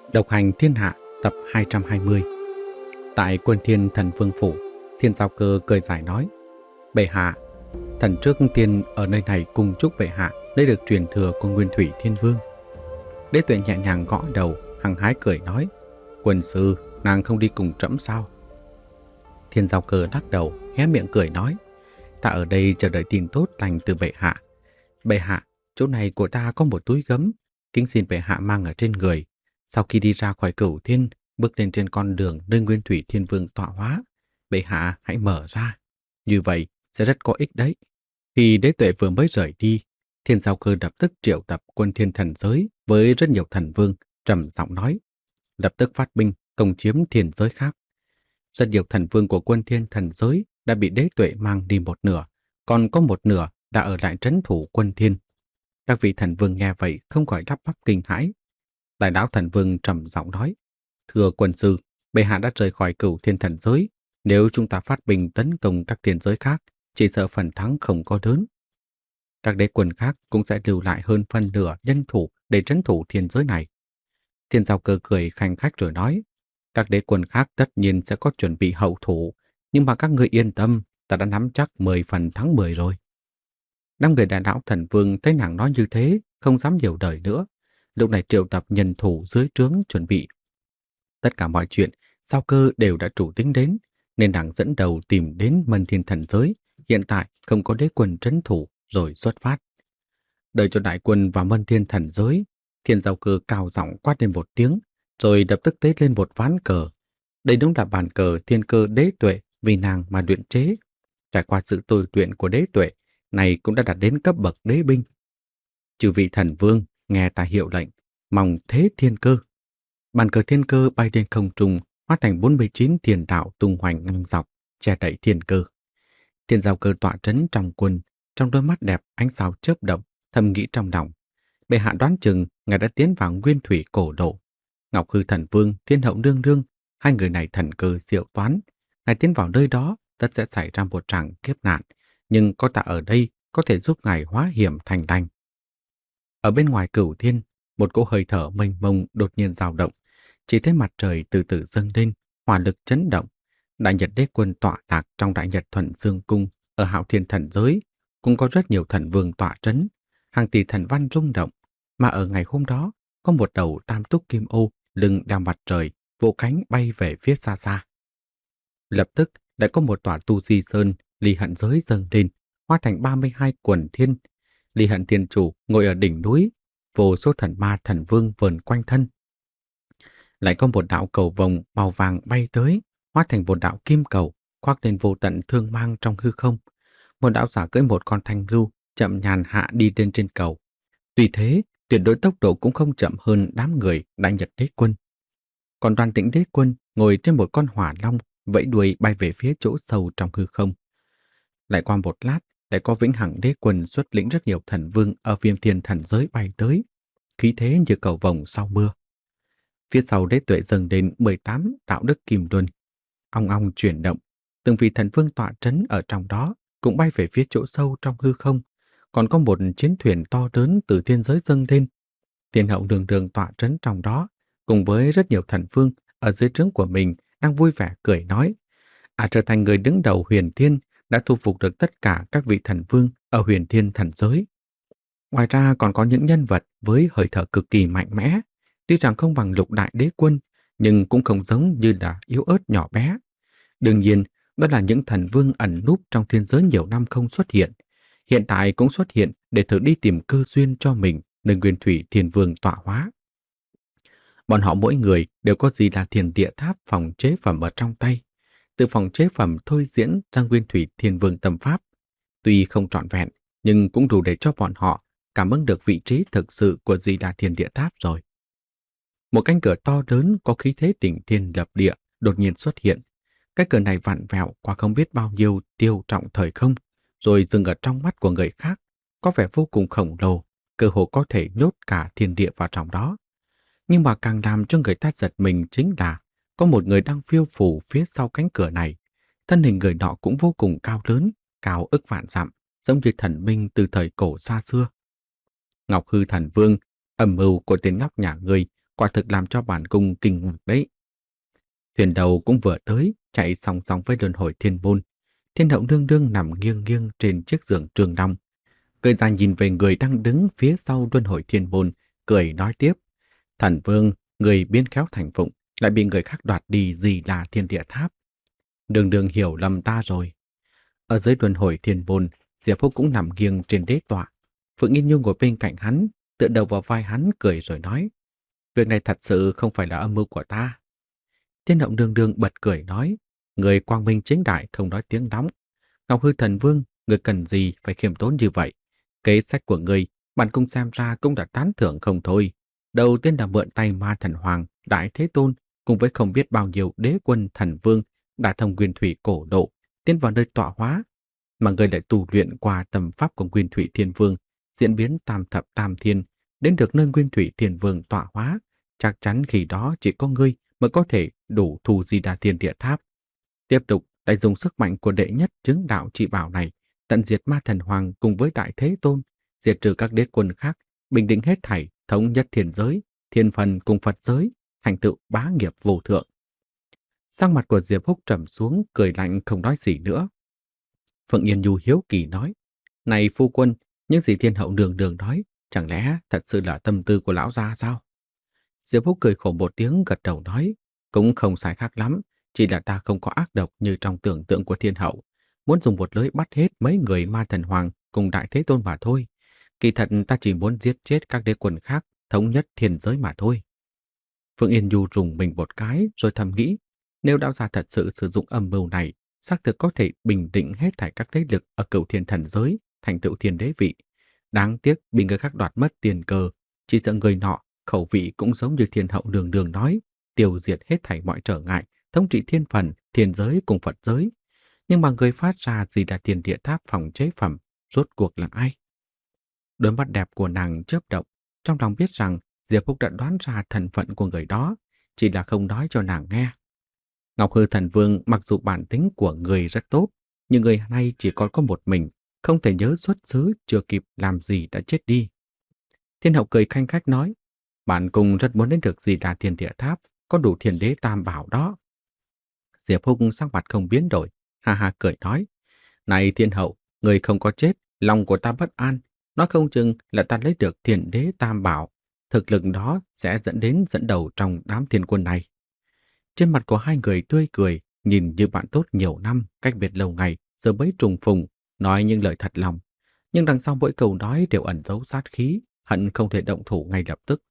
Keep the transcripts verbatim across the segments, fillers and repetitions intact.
Độc hành thiên hạ tập hai trăm hai mươi. Tại Quân Thiên Thần Vương phủ, Thiên Giao Cơ cười giải nói: Bệ hạ, thần trước tiên ở nơi này cùng chúc bệ hạ lấy được truyền thừa của Nguyên Thủy Thiên Vương. Đế Tuệ nhẹ nhàng gõ đầu, hăng hái cười nói: Quân sư, nàng không đi cùng trẫm sao? Thiên Giao Cơ lắc đầu, hé miệng cười nói: Ta ở đây chờ đợi tin tốt lành từ bệ hạ. Bệ hạ, chỗ này của ta có một túi gấm, kính xin bệ hạ mang ở trên người. Sau khi đi ra khỏi Cửu Thiên, bước lên trên con đường nơi Nguyên Thủy Thiên Vương tọa hóa, bệ hạ hãy mở ra. Như vậy sẽ rất có ích đấy. Khi Đế Tuệ vừa mới rời đi, Thiên Giao Cơ lập tức triệu tập quân thiên thần giới với rất nhiều thần vương, trầm giọng nói: lập tức phát binh công chiếm thiên giới khác. Rất nhiều thần vương của quân thiên thần giới đã bị Đế Tuệ mang đi một nửa, còn có một nửa đã ở lại trấn thủ quân thiên. Các vị thần vương nghe vậy không khỏi lắp bắp kinh hãi. Đại Đạo Thần Vương trầm giọng nói: Thưa quân sư, bệ hạ đã rời khỏi Cửu Thiên thần giới. Nếu chúng ta phát binh tấn công các thiên giới khác, chỉ sợ phần thắng không có lớn. Các đế quân khác cũng sẽ lưu lại hơn phân nửa nhân thủ để trấn thủ thiên giới này. Thiên Giao Cơ cười khanh khách rồi nói: Các đế quân khác tất nhiên sẽ có chuẩn bị hậu thủ, nhưng mà các ngươi yên tâm, ta đã nắm chắc mười phần thắng mười rồi. Năm người Đại Đạo Thần Vương thấy nàng nói như thế, không dám nhiều lời nữa. Lúc này triệu tập nhân thủ dưới trướng chuẩn bị. Tất cả mọi chuyện Giao Cơ đều đã chủ tính đến, nên nàng dẫn đầu tìm đến Mân Thiên thần giới, hiện tại không có đế quân trấn thủ, rồi xuất phát. Đợi cho đại quân vào Mân Thiên thần giới, Thiên Giao Cơ cao giọng quát lên một tiếng, rồi lập tức tế lên một ván cờ. Đây đúng là bàn cờ Thiên Cơ Đế Tuệ vì nàng mà luyện chế. Trải qua sự tôi luyện của Đế Tuệ, này cũng đã đạt đến cấp bậc đế binh. Chư vị thần vương nghe ta hiệu lệnh, mong thế thiên cơ. Bàn cờ thiên cơ bay lên không trung, hóa thành bốn mươi chín thiên đạo tung hoành ngang dọc, che đậy thiên cơ. Thiên Giao Cơ tọa trấn trong quân, trong đôi mắt đẹp ánh sao chớp động, thầm nghĩ trong lòng: bệ hạ đoán chừng ngài đã tiến vào nguyên thủy cổ độ. Ngọc Hư Thần Vương, Thiên Hậu Nương Nương, hai người này thần cơ diệu toán. Ngài tiến vào nơi đó, tất sẽ xảy ra một tràng kiếp nạn, nhưng có ta ở đây có thể giúp ngài hóa hiểm thành lành. Ở bên ngoài Cửu Thiên, một cỗ hơi thở mênh mông đột nhiên dao động, chỉ thấy mặt trời từ từ dâng lên, hỏa lực chấn động. Đại Nhật Đế Quân tọa lạc trong Đại Nhật Thuần Dương Cung ở Hạo Thiên thần giới, cũng có rất nhiều thần vương tọa trấn, hàng tỷ thần văn rung động. Mà ở ngày hôm đó, có một đầu tam túc kim ô lưng đeo mặt trời, vỗ cánh bay về phía xa xa. Lập tức đã có một tòa tu di sơn Ly Hận giới dâng lên, hóa thành ba mươi hai quần thiên. Ly Hận Thiên Chủ ngồi ở đỉnh núi, vô số thần ma thần vương vờn quanh thân. Lại có một đạo cầu vồng màu vàng bay tới, hóa thành một đạo kim cầu, khoác lên vô tận thương mang trong hư không. Một đạo giả cưỡi một con thanh lưu, chậm nhàn hạ đi lên trên cầu. Tuy thế, tuyệt đối tốc độ cũng không chậm hơn đám người Đại Nhật Đế Quân. Còn Đoàn Tĩnh Đế Quân ngồi trên một con hỏa long, vẫy đuôi bay về phía chỗ sâu trong hư không. Lại qua một lát, lại có Vĩnh Hằng Đế Quân xuất lĩnh rất nhiều thần vương ở Viêm Thiên thần giới bay tới, khí thế như cầu vồng sau mưa. Phía sau Đế Tuệ dâng đến mười tám đạo đức kim luân, ong ong chuyển động, từng vị thần vương tọa trấn ở trong đó cũng bay về phía chỗ sâu trong hư không. Còn có một chiến thuyền to lớn từ thiên giới dâng lên. Thiên Hậu Nương Nương tọa trấn trong đó, cùng với rất nhiều thần vương ở dưới trướng của mình đang vui vẻ cười nói: À, trở thành người đứng đầu Huyền Thiên, đã thu phục được tất cả các vị thần vương ở Huyền Thiên thần giới. Ngoài ra còn có những nhân vật với hơi thở cực kỳ mạnh mẽ, tuy rằng không bằng Lục Đại Đế Quân, nhưng cũng không giống như là yếu ớt nhỏ bé. Đương nhiên, đó là những thần vương ẩn núp trong thiên giới nhiều năm không xuất hiện, hiện tại cũng xuất hiện để thử đi tìm cơ duyên cho mình nơi Nguyên Thủy Thiên Vương tọa hóa. Bọn họ mỗi người đều có gì là Thiên Địa Tháp phòng chế phẩm ở trong tay, từ phòng chế phẩm thôi diễn sang Nguyên Thủy Thiên Vương tâm pháp. Tuy không trọn vẹn, nhưng cũng đủ để cho bọn họ cảm ứng được vị trí thực sự của Di Đà Thiên Địa Tháp rồi. Một cánh cửa to lớn có khí thế đỉnh thiên lập địa đột nhiên xuất hiện. Cái cửa này vặn vẹo qua không biết bao nhiêu tiêu trọng thời không, rồi dừng ở trong mắt của người khác, có vẻ vô cùng khổng lồ, cơ hồ có thể nhốt cả thiên địa vào trong đó. Nhưng mà càng làm cho người ta giật mình chính là có một người đang phiêu phù phía sau cánh cửa này. Thân hình người nọ cũng vô cùng cao lớn, cao ức vạn dặm, giống như thần minh từ thời cổ xa xưa. Ngọc Hư Thần Vương, âm mưu của tên nhóc nhà ngươi, quả thực làm cho bản cung kinh ngạc đấy. Thuyền đầu cũng vừa tới, chạy song song với luân hồi thiên môn. Thiên hậu nương nương nằm nghiêng nghiêng trên chiếc giường trường long, cười ra nhìn về người đang đứng phía sau luân hồi thiên môn, cười nói tiếp: Thần vương, người biến khéo thành phụng, lại bị người khác đoạt đi gì là thiên địa tháp. Đường đường hiểu lầm ta rồi. Ở dưới luân hồi thiên môn, Diệp Phúc cũng nằm nghiêng trên đế tọa. Phượng Yên Nhu ngồi bên cạnh hắn, tựa đầu vào vai hắn cười rồi nói: Việc này thật sự không phải là âm mưu của ta. Thiên hậu nương nương bật cười nói: Người quang minh chính đại không nói tiếng đóng. Ngọc Hư Thần Vương, người cần gì phải khiêm tốn như vậy? Kế sách của người, bản cung xem ra cũng đã tán thưởng không thôi. Đầu tiên là mượn tay Ma Thần Hoàng, Đại Thế Tôn, cùng với không biết bao nhiêu đế quân thần vương, đã thông nguyên thủy cổ độ, tiến vào nơi tọa hóa. Mà người lại tu luyện qua tầm pháp của nguyên thủy thiên vương, diễn biến tam thập tam thiên, đến được nơi nguyên thủy thiên vương tọa hóa. Chắc chắn khi đó chỉ có ngươi mới có thể đủ thu di đà thiên địa tháp. Tiếp tục lại dùng sức mạnh của đệ nhất chứng đạo trị bảo này, tận diệt Ma Thần Hoàng cùng với Đại Thế Tôn, diệt trừ các đế quân khác, bình định hết thảy, thống nhất thiên giới, thiên phần cùng Phật giới, thành tựu bá nghiệp vô thượng. Sắc mặt của Diệp Húc trầm xuống, cười lạnh không nói gì nữa. Phượng Yên Nhu hiếu kỳ nói: Này phu quân, những gì thiên hậu đường đường nói, chẳng lẽ thật sự là tâm tư của lão gia sao? Diệp Húc cười khổ một tiếng, gật đầu nói: Cũng không sai khác lắm, chỉ là ta không có ác độc như trong tưởng tượng của thiên hậu, muốn dùng một lưỡi bắt hết mấy người Ma Thần Hoàng cùng Đại Thế Tôn mà thôi. Kỳ thật ta chỉ muốn giết chết các đế quân khác, thống nhất thiên giới mà thôi. Phượng Yên Nhu rùng mình một cái rồi thầm nghĩ: Nếu đạo gia thật sự sử dụng âm mưu này, xác thực có thể bình định hết thảy các thế lực ở Cửu Thiên thần giới, thành tựu thiên đế vị. Đáng tiếc bị người khác đoạt mất tiền cờ, chỉ sợ người nọ khẩu vị cũng giống như thiên hậu đường đường nói, tiêu diệt hết thảy mọi trở ngại, thống trị thiên phần, thiên giới cùng Phật giới. Nhưng mà người phát ra gì là thiên địa tháp phòng chế phẩm, rốt cuộc là ai? Đôi mắt đẹp của nàng chớp động, trong lòng biết rằng Diệp Húc đã đoán ra thân phận của người đó, chỉ là không nói cho nàng nghe. Ngọc Hư Thần Vương mặc dù bản tính của người rất tốt, nhưng người này chỉ còn có một mình, không thể nhớ xuất xứ, chưa kịp làm gì đã chết đi. Thiên hậu cười khanh khách nói: Bản cung rất muốn đến được gì là thiên địa tháp, có đủ thiên đế tam bảo đó. Diệp Húc sắc mặt không biến đổi, ha ha cười nói: Này thiên hậu, người không có chết, lòng của ta bất an, nói không chừng là ta lấy được thiên đế tam bảo, thực lực đó sẽ dẫn đến dẫn đầu trong đám thiên quân này. Trên mặt của hai người tươi cười, nhìn như bạn tốt nhiều năm, cách biệt lâu ngày, giờ bấy trùng phùng, nói những lời thật lòng. Nhưng đằng sau mỗi câu nói đều ẩn giấu sát khí, hận không thể động thủ ngay lập tức.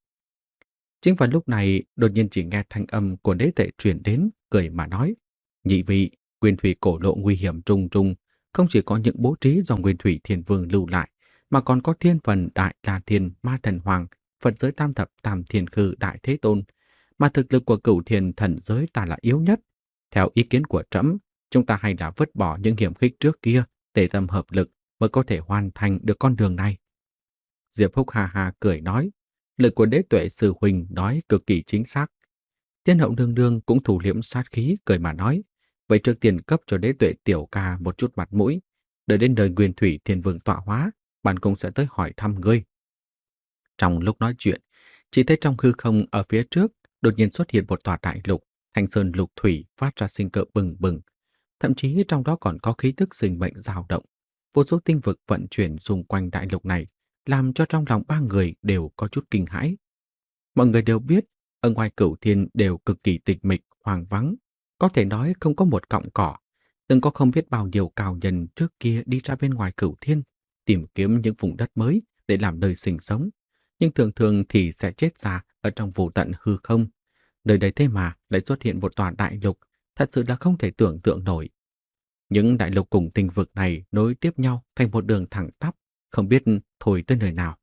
Chính vào lúc này, đột nhiên chỉ nghe thanh âm của đế tệ truyền đến, cười mà nói: Nhị vị, nguyên thủy cổ lộ nguy hiểm trùng trùng, không chỉ có những bố trí do nguyên thủy thiên vương lưu lại, mà còn có thiên phần đại la thiên Ma Thần Hoàng, Phật giới tam thập tam thiên khư Đại Thế Tôn, mà thực lực của Cửu Thiên thần giới ta là yếu nhất. Theo ý kiến của trẫm, chúng ta hay là vứt bỏ những hiểm khích trước kia, tề tâm hợp lực mới có thể hoàn thành được con đường này. Diệp Húc ha ha cười nói: Lời của đế tuệ sư huynh nói cực kỳ chính xác. Thiên hậu nương nương cũng thủ liễm sát khí, cười mà nói: Vậy trước tiên cấp cho đế tuệ tiểu ca một chút mặt mũi, đợi đến đời nguyên thủy thiên vương tọa hóa, bản cung sẽ tới hỏi thăm ngươi. Trong lúc nói chuyện, chỉ thấy trong hư không ở phía trước đột nhiên xuất hiện một tòa đại lục, thanh sơn lục thủy phát ra sinh cơ bừng bừng, thậm chí trong đó còn có khí tức sinh mệnh dao động. Vô số tinh vực vận chuyển xung quanh đại lục này, làm cho trong lòng ba người đều có chút kinh hãi. Mọi người đều biết, ở ngoài Cửu Thiên đều cực kỳ tịch mịch, hoang vắng, có thể nói không có một cọng cỏ. Từng có không biết bao nhiêu cao nhân trước kia đi ra bên ngoài Cửu Thiên, tìm kiếm những vùng đất mới để làm nơi sinh sống, nhưng thường thường thì sẽ chết ra ở trong vô tận hư không. Nơi đây thế mà lại xuất hiện một tòa đại lục, thật sự là không thể tưởng tượng nổi. Những đại lục cùng tinh vực này nối tiếp nhau thành một đường thẳng tắp, không biết thôi tới nơi nào.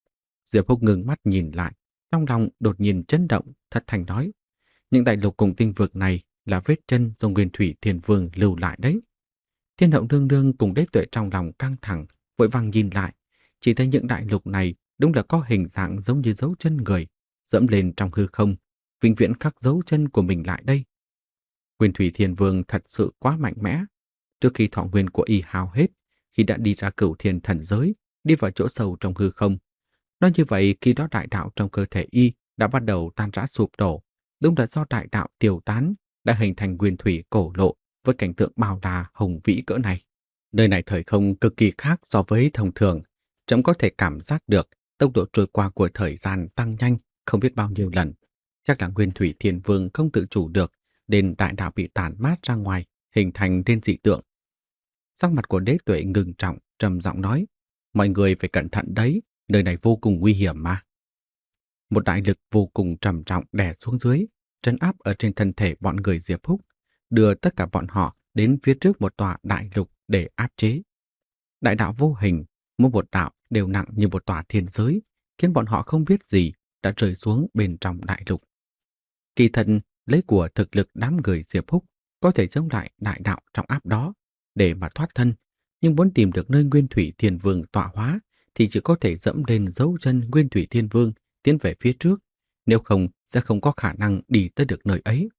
Diệp Húc ngừng mắt nhìn lại, trong lòng đột nhiên chấn động, thật thành nói: Những đại lục cùng tinh vực này là vết chân do nguyên thủy thiên vương lưu lại đấy. Thiên hậu nương nương cùng đế tuệ trong lòng căng thẳng, vội vàng nhìn lại, chỉ thấy những đại lục này đúng là có hình dạng giống như dấu chân người, dẫm lên trong hư không, vĩnh viễn khắc dấu chân của mình lại đây. Nguyên thủy thiên vương thật sự quá mạnh mẽ. Trước khi thọ nguyên của y hao hết, khi đã đi ra Cửu Thiên thần giới, đi vào chỗ sâu trong hư không, nói như vậy khi đó đại đạo trong cơ thể y đã bắt đầu tan rã sụp đổ, đúng là do đại đạo tiêu tán đã hình thành nguyên thủy cổ lộ với cảnh tượng bao la hùng vĩ cỡ này. Nơi này thời không cực kỳ khác so với thông thường, trẫm có thể cảm giác được tốc độ trôi qua của thời gian tăng nhanh không biết bao nhiêu lần. Chắc là nguyên thủy thiên vương không tự chủ được, nên đại đạo bị tản mát ra ngoài, hình thành nên dị tượng. Sắc mặt của Đế Tuệ ngừng trọng, trầm giọng nói, mọi người phải cẩn thận đấy, nơi này vô cùng nguy hiểm mà. Một đại lực vô cùng trầm trọng đè xuống dưới, trấn áp ở trên thân thể bọn người Diệp Húc, đưa tất cả bọn họ đến phía trước một tòa đại lục để áp chế. Đại đạo vô hình, mỗi một đạo đều nặng như một tòa thiên giới, khiến bọn họ không biết gì đã rơi xuống bên trong đại lục. Kỳ thật, lấy của thực lực đám người Diệp Húc có thể chống lại đại đạo trọng áp đó để mà thoát thân, nhưng muốn tìm được nơi Nguyên Thủy Thiên Vương tọa hóa thì chỉ có thể dẫm lên dấu chân Nguyên Thủy Thiên Vương tiến về phía trước, nếu không sẽ không có khả năng đi tới được nơi ấy.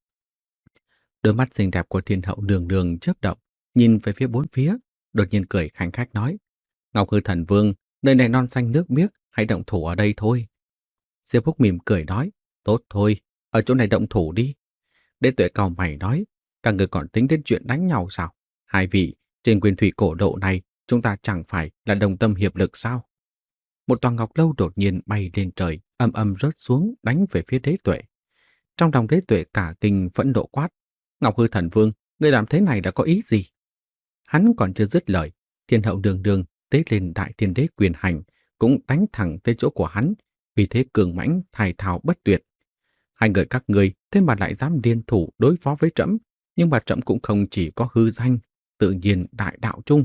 Đôi mắt xinh đẹp của Thiên Hậu Nương Nương chớp động, nhìn về phía bốn phía, đột nhiên cười khanh khách nói, Ngọc Hư Thần Vương, nơi này non xanh nước biếc, hãy động thủ ở đây thôi. Diệp Húc mỉm cười nói, tốt thôi, ở chỗ này động thủ đi. Đế Tuệ cau mày nói, các người còn tính đến chuyện đánh nhau sao? Hai vị, trên nguyên thủy cổ độ này, chúng ta chẳng phải là đồng tâm hiệp lực sao? Một tòa ngọc lâu đột nhiên bay lên trời, âm âm rớt xuống đánh về phía Đế Tuệ. Trong lòng Đế Tuệ cả kinh phẫn nộ quát, Ngọc Hư Thần Vương, người làm thế này đã có ý gì? Hắn còn chưa dứt lời, Thiên Hậu Đường Đường tế lên Đại Thiên Đế quyền hành, cũng đánh thẳng tới chỗ của hắn, vì thế cường mãnh thải thao bất tuyệt. Hai người các người thế mà lại dám liên thủ đối phó với trẫm, nhưng mà trẫm cũng không chỉ có hư danh, tự nhiên đại đạo chung.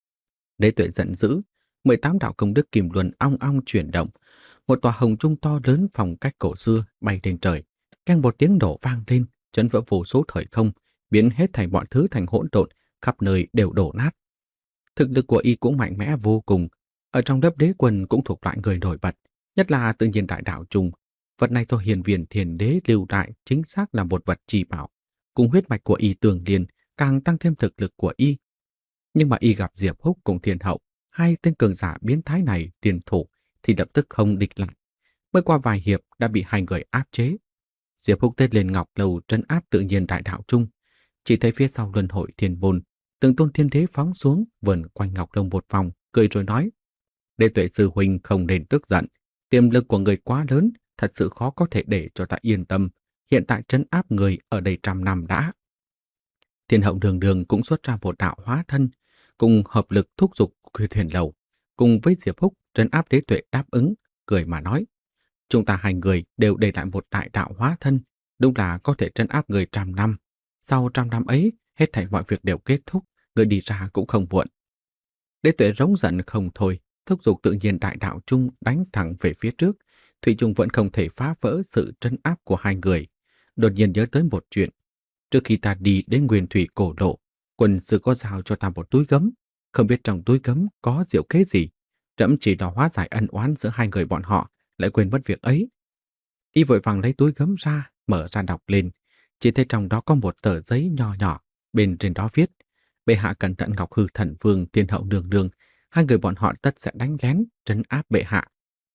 Đế Tuệ giận dữ, mười tám đạo công đức kim luân ong ong chuyển động, một tòa hồng trung to lớn phong cách cổ xưa bay lên trời, keng một tiếng nổ vang lên, chấn vỡ vô số thời không, biến hết thảy mọi thứ thành hỗn độn, khắp nơi đều đổ nát. Thực lực của y cũng mạnh mẽ vô cùng, ở trong lớp đế quân cũng thuộc loại người nổi bật, nhất là tự nhiên đại đạo trùng. Vật này do hiền viền thiền đế lưu lại chính xác là một vật trì bảo, cùng huyết mạch của y tương liên càng tăng thêm thực lực của y. Nhưng mà y gặp Diệp Húc cùng Thiên Hậu, hai tên cường giả biến thái này tiền thủ thì lập tức không địch lại. Mới qua vài hiệp đã bị hai người áp chế. Diệp Húc tết lên ngọc lầu trấn áp tự nhiên đại đạo trung, chỉ thấy phía sau luân hội thiên môn, từng tôn thiên đế phóng xuống vần quanh ngọc lông một vòng, cười rồi nói: Đế Tuệ sư huynh không nên tức giận, tiềm lực của người quá lớn, thật sự khó có thể để cho ta yên tâm. Hiện tại trấn áp người ở đây trăm năm đã. Thiên Hậu Đường Đường cũng xuất ra một đạo hóa thân, cùng hợp lực thúc giục Khuê Thuyền Lầu, cùng với Diệp Húc trấn áp Đế Tuệ đáp ứng, cười mà nói: chúng ta hai người đều để lại một đại đạo hóa thân, đúng là có thể trấn áp người trăm năm. Sau trăm năm ấy, hết thảy mọi việc đều kết thúc, người đi ra cũng không muộn. Đế Tuệ rống giận không thôi, thúc giục tự nhiên đại đạo chung đánh thẳng về phía trước. Thủy Chung vẫn không thể phá vỡ sự trấn áp của hai người. Đột nhiên nhớ tới một chuyện. Trước khi ta đi đến nguyên thủy cổ lộ, quân sư có giao cho ta một túi gấm. Không biết trong túi gấm có diệu kế gì. Trẫm chỉ đòi hóa giải ân oán giữa hai người bọn họ, lại quên mất việc ấy. Y vội vàng lấy túi gấm ra, mở ra đọc lên. Chỉ thấy trong đó có một tờ giấy nhỏ nhỏ, bên trên đó viết: bệ hạ cẩn thận Ngọc Hư Thần Vương, Thiên Hậu Nương Nương, hai người bọn họ tất sẽ đánh lén trấn áp bệ hạ.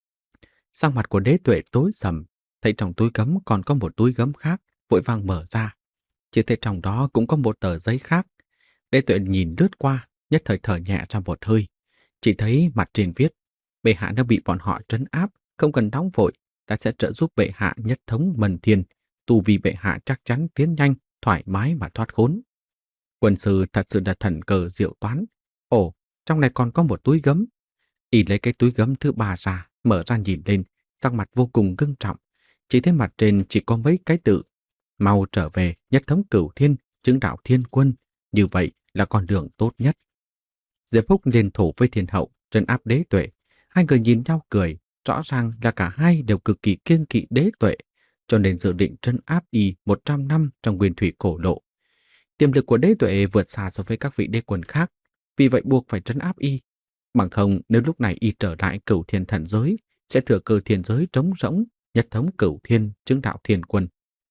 Sắc mặt của Đế Tuệ tối sầm, thấy trong túi gấm còn có một túi gấm khác, vội vàng mở ra. Chỉ thấy trong đó cũng có một tờ giấy khác. Đế Tuệ nhìn lướt qua, nhất thời thở nhẹ ra một hơi. Chỉ thấy mặt trên viết: bệ hạ đã bị bọn họ trấn áp, không cần nóng vội, ta sẽ trợ giúp bệ hạ nhất thống mần thiên, tu vi bệ hạ chắc chắn tiến nhanh, thoải mái mà thoát khốn. Quân sư thật sự là thần cờ diệu toán. Ồ, trong này còn có một túi gấm. Y lấy cái túi gấm thứ ba ra, mở ra nhìn lên, sắc mặt vô cùng ngưng trọng. Chỉ thấy mặt trên chỉ có mấy cái tự: mau trở về, nhất thống cửu thiên, chứng đạo thiên quân, như vậy là con đường tốt nhất. Diệp Húc liên thủ với Thiên Hậu trấn áp Đế Tuệ. Hai người nhìn nhau cười, rõ ràng là cả hai đều cực kỳ kiêng kỵ Đế Tuệ, cho nên dự định trấn áp y một trăm năm trong nguyên thủy cổ lộ. Tiềm lực của Đế Tuệ vượt xa so với các vị đế quân khác, vì vậy buộc phải trấn áp y. Bằng không, nếu lúc này y trở lại cửu thiên thần giới, sẽ thừa cơ thiên giới trống rỗng, nhất thống cửu thiên, chứng đạo thiên quân.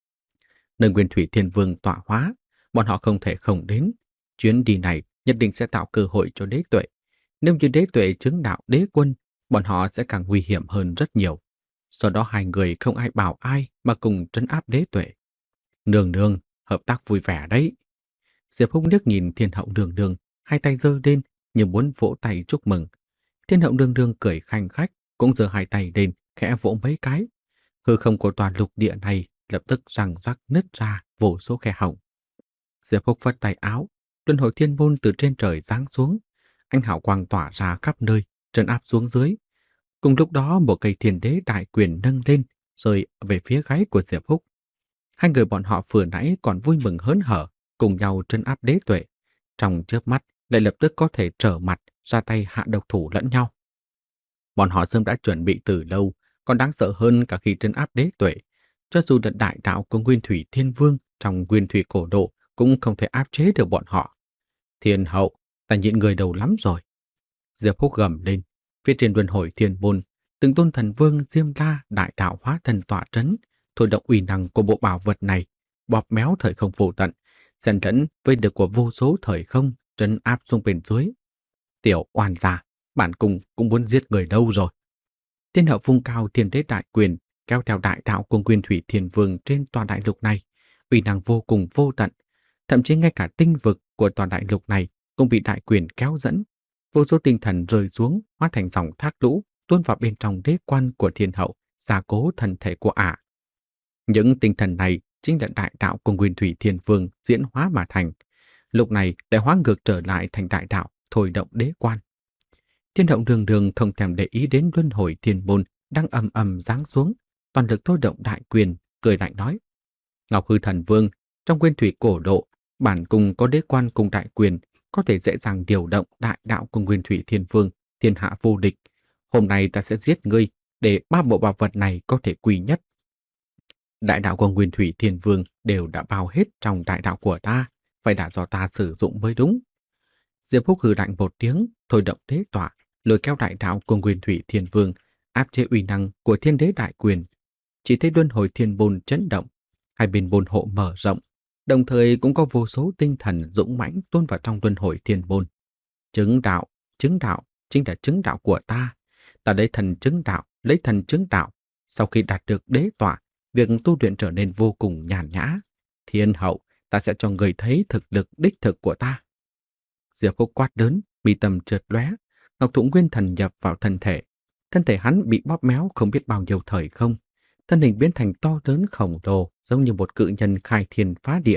Nơi nguyên thủy thiên vương tọa hóa, bọn họ không thể không đến. Chuyến đi này nhất định sẽ tạo cơ hội cho Đế Tuệ. Nếu như Đế Tuệ chứng đạo đế quân, bọn họ sẽ càng nguy hiểm hơn rất nhiều. Sau đó hai người không ai bảo ai mà cùng trấn áp đế tuệ. Nương nương, hợp tác vui vẻ đấy. Diệp Húc liếc nhìn Thiên Hậu nương nương, hai tay giơ lên như muốn vỗ tay chúc mừng. Thiên Hậu nương nương cười khanh khách, cũng giơ hai tay lên, khẽ vỗ mấy cái. Hư không của toàn lục địa này lập tức răng rắc nứt ra vô số khe hổng. Diệp Húc phất tay áo, luân hồi thiên môn từ trên trời giáng xuống, ánh hào quang tỏa ra khắp nơi, trấn áp xuống dưới. Cùng lúc đó một cây thiên đế đại quyền nâng lên, rơi về phía gáy của Diệp Húc. Hai người bọn họ vừa nãy còn vui mừng hớn hở, cùng nhau trấn áp đế tuệ, trong chớp mắt lại lập tức có thể trở mặt ra tay hạ độc thủ lẫn nhau. Bọn họ sớm đã chuẩn bị từ lâu, còn đáng sợ hơn cả khi trấn áp đế tuệ. Cho dù là đại đạo của Nguyên Thủy Thiên Vương trong Nguyên Thủy cổ độ cũng không thể áp chế được bọn họ. Thiên hậu, ta nhịn người đầu lắm rồi. Diệp Húc gầm lên, phía trên luân hồi thiên môn, từng tôn thần vương Diêm La đại đạo hóa thần tọa trấn, thôi động uy năng của bộ bảo vật này, bóp méo thời không vô tận, xen lẫn với lực của vô số thời không trấn áp xuống bên dưới. Tiểu oan gia, bản cung cũng muốn giết người đâu rồi. Thiên hậu vung cao thiên đế đại quyền, kéo theo đại đạo của Nguyên Thủy Thiên Vương trên toàn đại lục này, uy năng vô cùng vô tận, thậm chí ngay cả tinh vực của toàn đại lục này cũng bị đại quyền kéo dẫn. Vô số tinh thần rơi xuống, hóa thành dòng thác lũ, tuôn vào bên trong đế quan của thiên hậu, gia cố thân thể của ả. Những tinh thần này chính là đại đạo của Nguyên Thủy Thiên Vương diễn hóa mà thành. Lúc này lại hóa ngược trở lại thành đại đạo, thôi động đế quan. Thiên hậu đường đường không thèm để ý đến luân hồi thiên môn đang ầm ầm giáng xuống, toàn lực thôi động đại quyền, cười lạnh nói: Ngọc Hư Thần Vương, trong Nguyên Thủy cổ độ, bản cung có đế quan cùng đại quyền, có thể dễ dàng điều động đại đạo của Nguyên Thủy Thiên Vương, thiên hạ vô địch. Hôm nay ta sẽ giết ngươi để ba bộ bảo vật này có thể quy nhất. Đại đạo của Nguyên Thủy Thiên Vương đều đã bao hết trong đại đạo của ta, phải đã do ta sử dụng mới đúng. Diệp Húc hừ lạnh một tiếng, thôi động đế tọa, lôi kéo đại đạo của Nguyên Thủy Thiên Vương, áp chế uy năng của thiên đế đại quyền. Chỉ thấy luân hồi thiên môn chấn động, hai bên môn hộ mở rộng, đồng thời cũng có vô số tinh thần dũng mãnh tuôn vào trong luân hồi thiên môn. Chứng đạo, chứng đạo chính là chứng đạo của ta. Ta lấy thần chứng đạo, lấy thần chứng đạo. Sau khi đạt được đế tọa, việc tu luyện trở nên vô cùng nhàn nhã. Thiên hậu, ta sẽ cho người thấy thực lực đích thực của ta. Diệp Húc quát lớn, mi tâm chợt lóe, ngọc thụ nguyên thần nhập vào thân thể. Thân thể hắn bị bóp méo không biết bao nhiêu thời không. Thân hình biến thành to lớn khổng lồ, giống như một cự nhân khai thiên phá địa.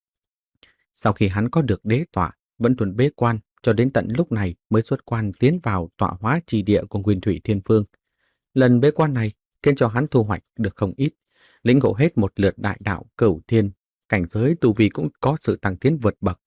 Sau khi hắn có được đế tọa, vẫn tuần bế quan cho đến tận lúc này mới xuất quan tiến vào tọa hóa trì địa của Nguyên Thủy Thiên Vương. Lần bế quan này khiến cho hắn thu hoạch được không ít, lĩnh ngộ hết một lượt đại đạo cửu thiên, cảnh giới tu vi cũng có sự tăng tiến vượt bậc.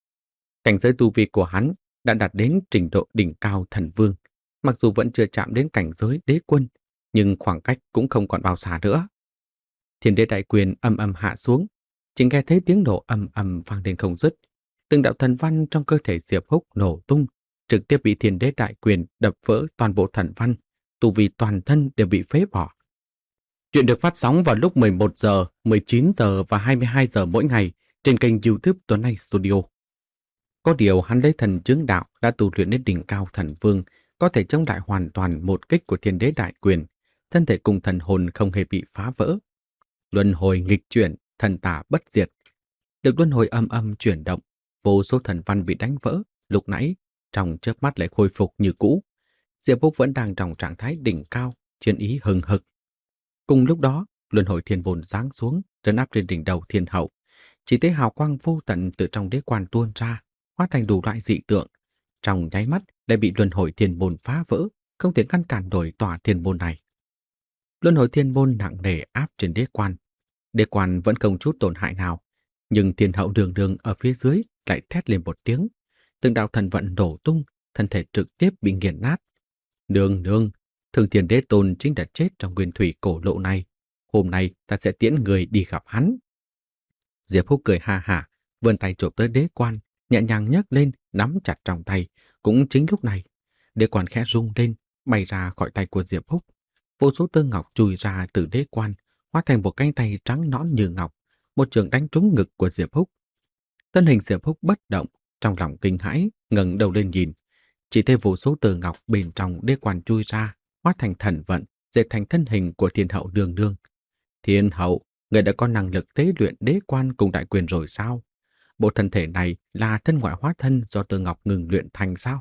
Cảnh giới tu vi của hắn đã đạt đến trình độ đỉnh cao thần vương, mặc dù vẫn chưa chạm đến cảnh giới đế quân, nhưng khoảng cách cũng không còn bao xa nữa. Thiên đế đại quyền âm âm hạ xuống, chỉ nghe thấy tiếng nổ ầm ầm vang lên không dứt. Từng đạo thần văn trong cơ thể Diệp Húc nổ tung, trực tiếp bị thiên đế đại quyền đập vỡ toàn bộ thần văn, tu vi toàn thân đều bị phế bỏ. Chuyện được phát sóng vào lúc mười một giờ, mười chín giờ và hai mươi hai giờ mỗi ngày trên kênh YouTube Tuấn Anh Studio. Có điều hắn lấy thần chứng đạo đã tu luyện đến đỉnh cao thần vương, có thể chống lại hoàn toàn một kích của thiên đế đại quyền, thân thể cùng thần hồn không hề bị phá vỡ. Luân hồi nghịch chuyển, thần tà bất diệt. Được luân hồi âm âm chuyển động, vô số thần văn bị đánh vỡ, lúc nãy trong chớp mắt lại khôi phục như cũ. Diệp Húc vẫn đang trong trạng thái đỉnh cao, chiến ý hừng hực. Cùng lúc đó, luân hồi thiên bồn giáng xuống, trấn áp trên đỉnh đầu thiên hậu. Chỉ thấy hào quang vô tận từ trong đế quan tuôn ra, hóa thành đủ loại dị tượng. Trong nháy mắt lại bị luân hồi thiên bồn phá vỡ, không thể ngăn cản nổi tòa thiên bồn này. Luân hồi thiên bồn nặng nề áp trên đế quan. Đế quan vẫn không chút tổn hại nào, nhưng thiên hậu đường đường ở phía dưới lại thét lên một tiếng. Từng đạo thần vận nổ tung, thân thể trực tiếp bị nghiền nát. Nương nương, Thường Thiên Đế Tôn chính đã chết trong nguyên thủy cổ lộ này. Hôm nay ta sẽ tiễn người đi gặp hắn. Diệp Húc cười ha hả, vươn tay chộp tới đế quan, nhẹ nhàng nhấc lên, nắm chặt trong tay. Cũng chính lúc này, đế quan khẽ rung lên, bay ra khỏi tay của Diệp Húc. Vô số tơ ngọc chui ra từ đế quan, hóa thành một cánh tay trắng nõn như ngọc, một trường đánh trúng ngực của Diệp Húc. Thân hình Diệp Húc bất động, trong lòng kinh hãi, ngẩng đầu lên nhìn, chỉ thấy vô số tơ ngọc bên trong đế quan chui ra, hóa thành thần vận, dệt thành thân hình của thiên hậu nương nương. Thiên hậu, người đã có năng lực tế luyện đế quan cùng đại quyền rồi sao? Bộ thân thể này là thân ngoại hóa thân do Tư Ngọc ngừng luyện thành sao?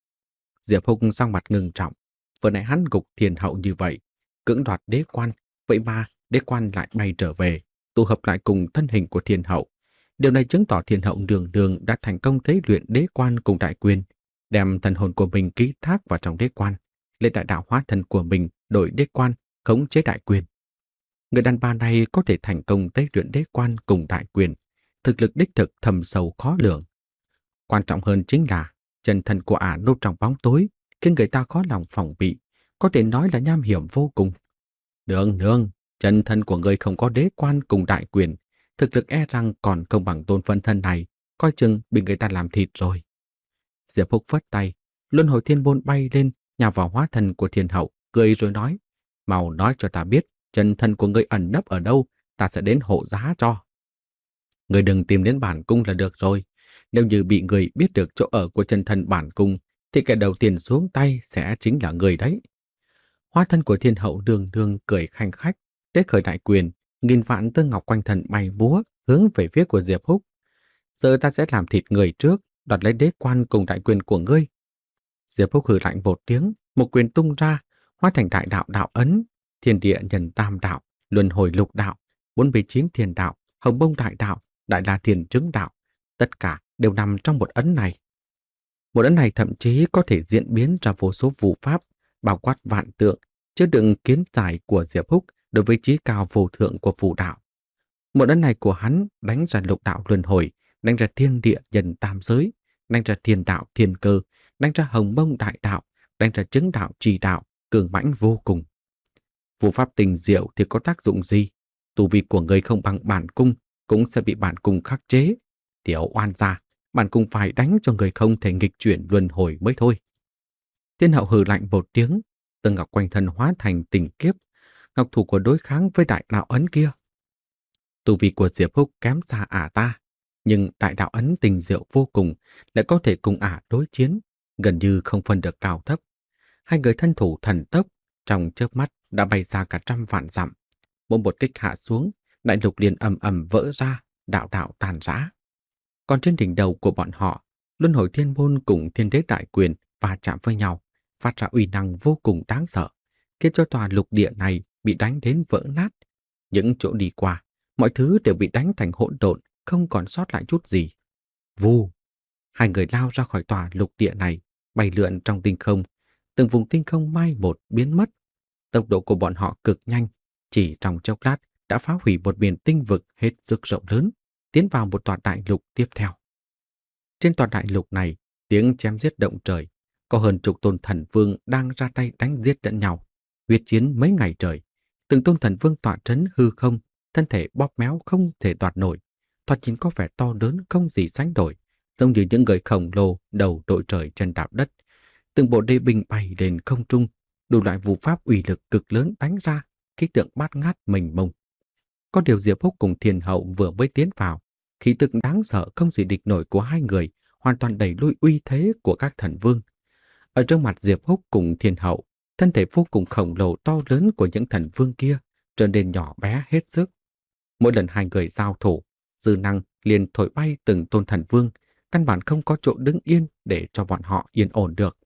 Diệp Húc sang mặt ngừng trọng, vừa nãy hắn gục thiên hậu như vậy, cưỡng đoạt đế quan, vậy mà đế quan lại bay trở về, tụ hợp lại cùng thân hình của thiên hậu. Điều này chứng tỏ thiên hậu đường đường đã thành công tế luyện đế quan cùng đại quyền, đem thần hồn của mình ký thác vào trong đế quan, lấy đại đạo hóa thân của mình đổi đế quan, khống chế đại quyền. Người đàn bà này có thể thành công tế luyện đế quan cùng đại quyền, thực lực đích thực thầm sâu khó lường. Quan trọng hơn chính là chân thân của ả núp trong bóng tối, khiến người ta khó lòng phòng bị, có thể nói là nham hiểm vô cùng. Nương nương, chân thân của người không có đế quan cùng đại quyền, thực lực e rằng còn không bằng tôn phân thân này, coi chừng bị người ta làm thịt rồi. Diệp Húc phất tay, luân hồi thiên môn bay lên, nhào vào hóa thân của thiên hậu, cười rồi nói: mau nói cho ta biết chân thân của người ẩn nấp ở đâu, ta sẽ đến hộ giá cho. Người đừng tìm đến bản cung là được rồi. Nếu như bị người biết được chỗ ở của chân thân bản cung, thì kẻ đầu tiên xuống tay sẽ chính là người đấy. Hóa thân của thiên hậu đường đường cười khanh khách, tế khởi đại quyền, nghìn vạn tơ ngọc quanh thân bay múa, hướng về phía của Diệp Húc. Giờ ta sẽ làm thịt người trước, đoạt lấy đế quan cùng đại quyền của ngươi. Diệp Húc hừ lạnh một tiếng, một quyền tung ra, hóa thành đại đạo đạo ấn, thiên địa nhân tam đạo, luân hồi lục đạo, bốn mươi chín thiên đạo, hồng bông đại đạo, đại la thiên chứng đạo, tất cả đều nằm trong một ấn này. Một ấn này thậm chí có thể diễn biến ra vô số vụ pháp, bao quát vạn tượng, chứa đựng kiến giải của Diệp Húc đối với chí cao vô thượng của phù đạo. Một ấn này của hắn đánh ra lục đạo luân hồi, đánh ra thiên địa nhân tam giới, đánh ra thiên đạo thiên cơ, đánh ra hồng mông đại đạo, đánh ra chứng đạo trì đạo, cường mãnh vô cùng. Vụ pháp tình diệu thì có tác dụng gì? Tu vi của người không bằng bản cung, cũng sẽ bị bản cung khắc chế. Tiểu oan gia, bản cung phải đánh cho người không thể nghịch chuyển luân hồi mới thôi. Thiên hậu hừ lạnh một tiếng, Tơ Ngọc quanh thân hóa thành tình kiếp, ngọc thủ của đối kháng với đại đạo ấn kia. Tu vi của Diệp Húc kém xa ả ta, nhưng đại đạo ấn tình diệu vô cùng, lại có thể cùng ả đối chiến, gần như không phân được cao thấp. Hai người thân thủ thần tốc, trong chớp mắt đã bay ra cả trăm vạn dặm. Mỗi một kích hạ xuống, đại lục liền ầm ầm vỡ ra, đạo đạo tàn rã. Còn trên đỉnh đầu của bọn họ, luân hồi thiên môn cùng thiên đế đại quyền va chạm với nhau, phát ra uy năng vô cùng đáng sợ, khiến cho tòa lục địa này bị đánh đến vỡ nát. Những chỗ đi qua, mọi thứ đều bị đánh thành hỗn độn, không còn sót lại chút gì. Vù! Hai người lao ra khỏi tòa lục địa này, bay lượn trong tinh không, từng vùng tinh không mai một biến mất. Tốc độ của bọn họ cực nhanh, chỉ trong chốc lát đã phá hủy một miền tinh vực hết sức rộng lớn, tiến vào một tòa đại lục tiếp theo. Trên tòa đại lục này, tiếng chém giết động trời, có hơn chục tôn thần vương đang ra tay đánh giết lẫn nhau, huyết chiến mấy ngày trời. Từng tôn thần vương tọa trấn hư không, thân thể bóp méo không thể toạt nổi, thoạt nhìn có vẻ to lớn không gì sánh đổi, giống như những người khổng lồ đầu đội trời chân đạp đất. Từng bộ đế binh bay lên không trung, đủ loại vũ pháp uy lực cực lớn đánh ra, khí tượng bát ngát mênh mông. Có điều Diệp Húc cùng Thiên Hậu vừa mới tiến vào, khí tức đáng sợ không gì địch nổi của hai người hoàn toàn đẩy lui uy thế của các thần vương. Ở trước mặt Diệp Húc cùng Thiên Hậu, thân thể vô cùng khổng lồ to lớn của những thần vương kia trở nên nhỏ bé hết sức. Mỗi lần hai người giao thủ, dư năng liền thổi bay từng tôn thần vương, căn bản không có chỗ đứng yên để cho bọn họ yên ổn được.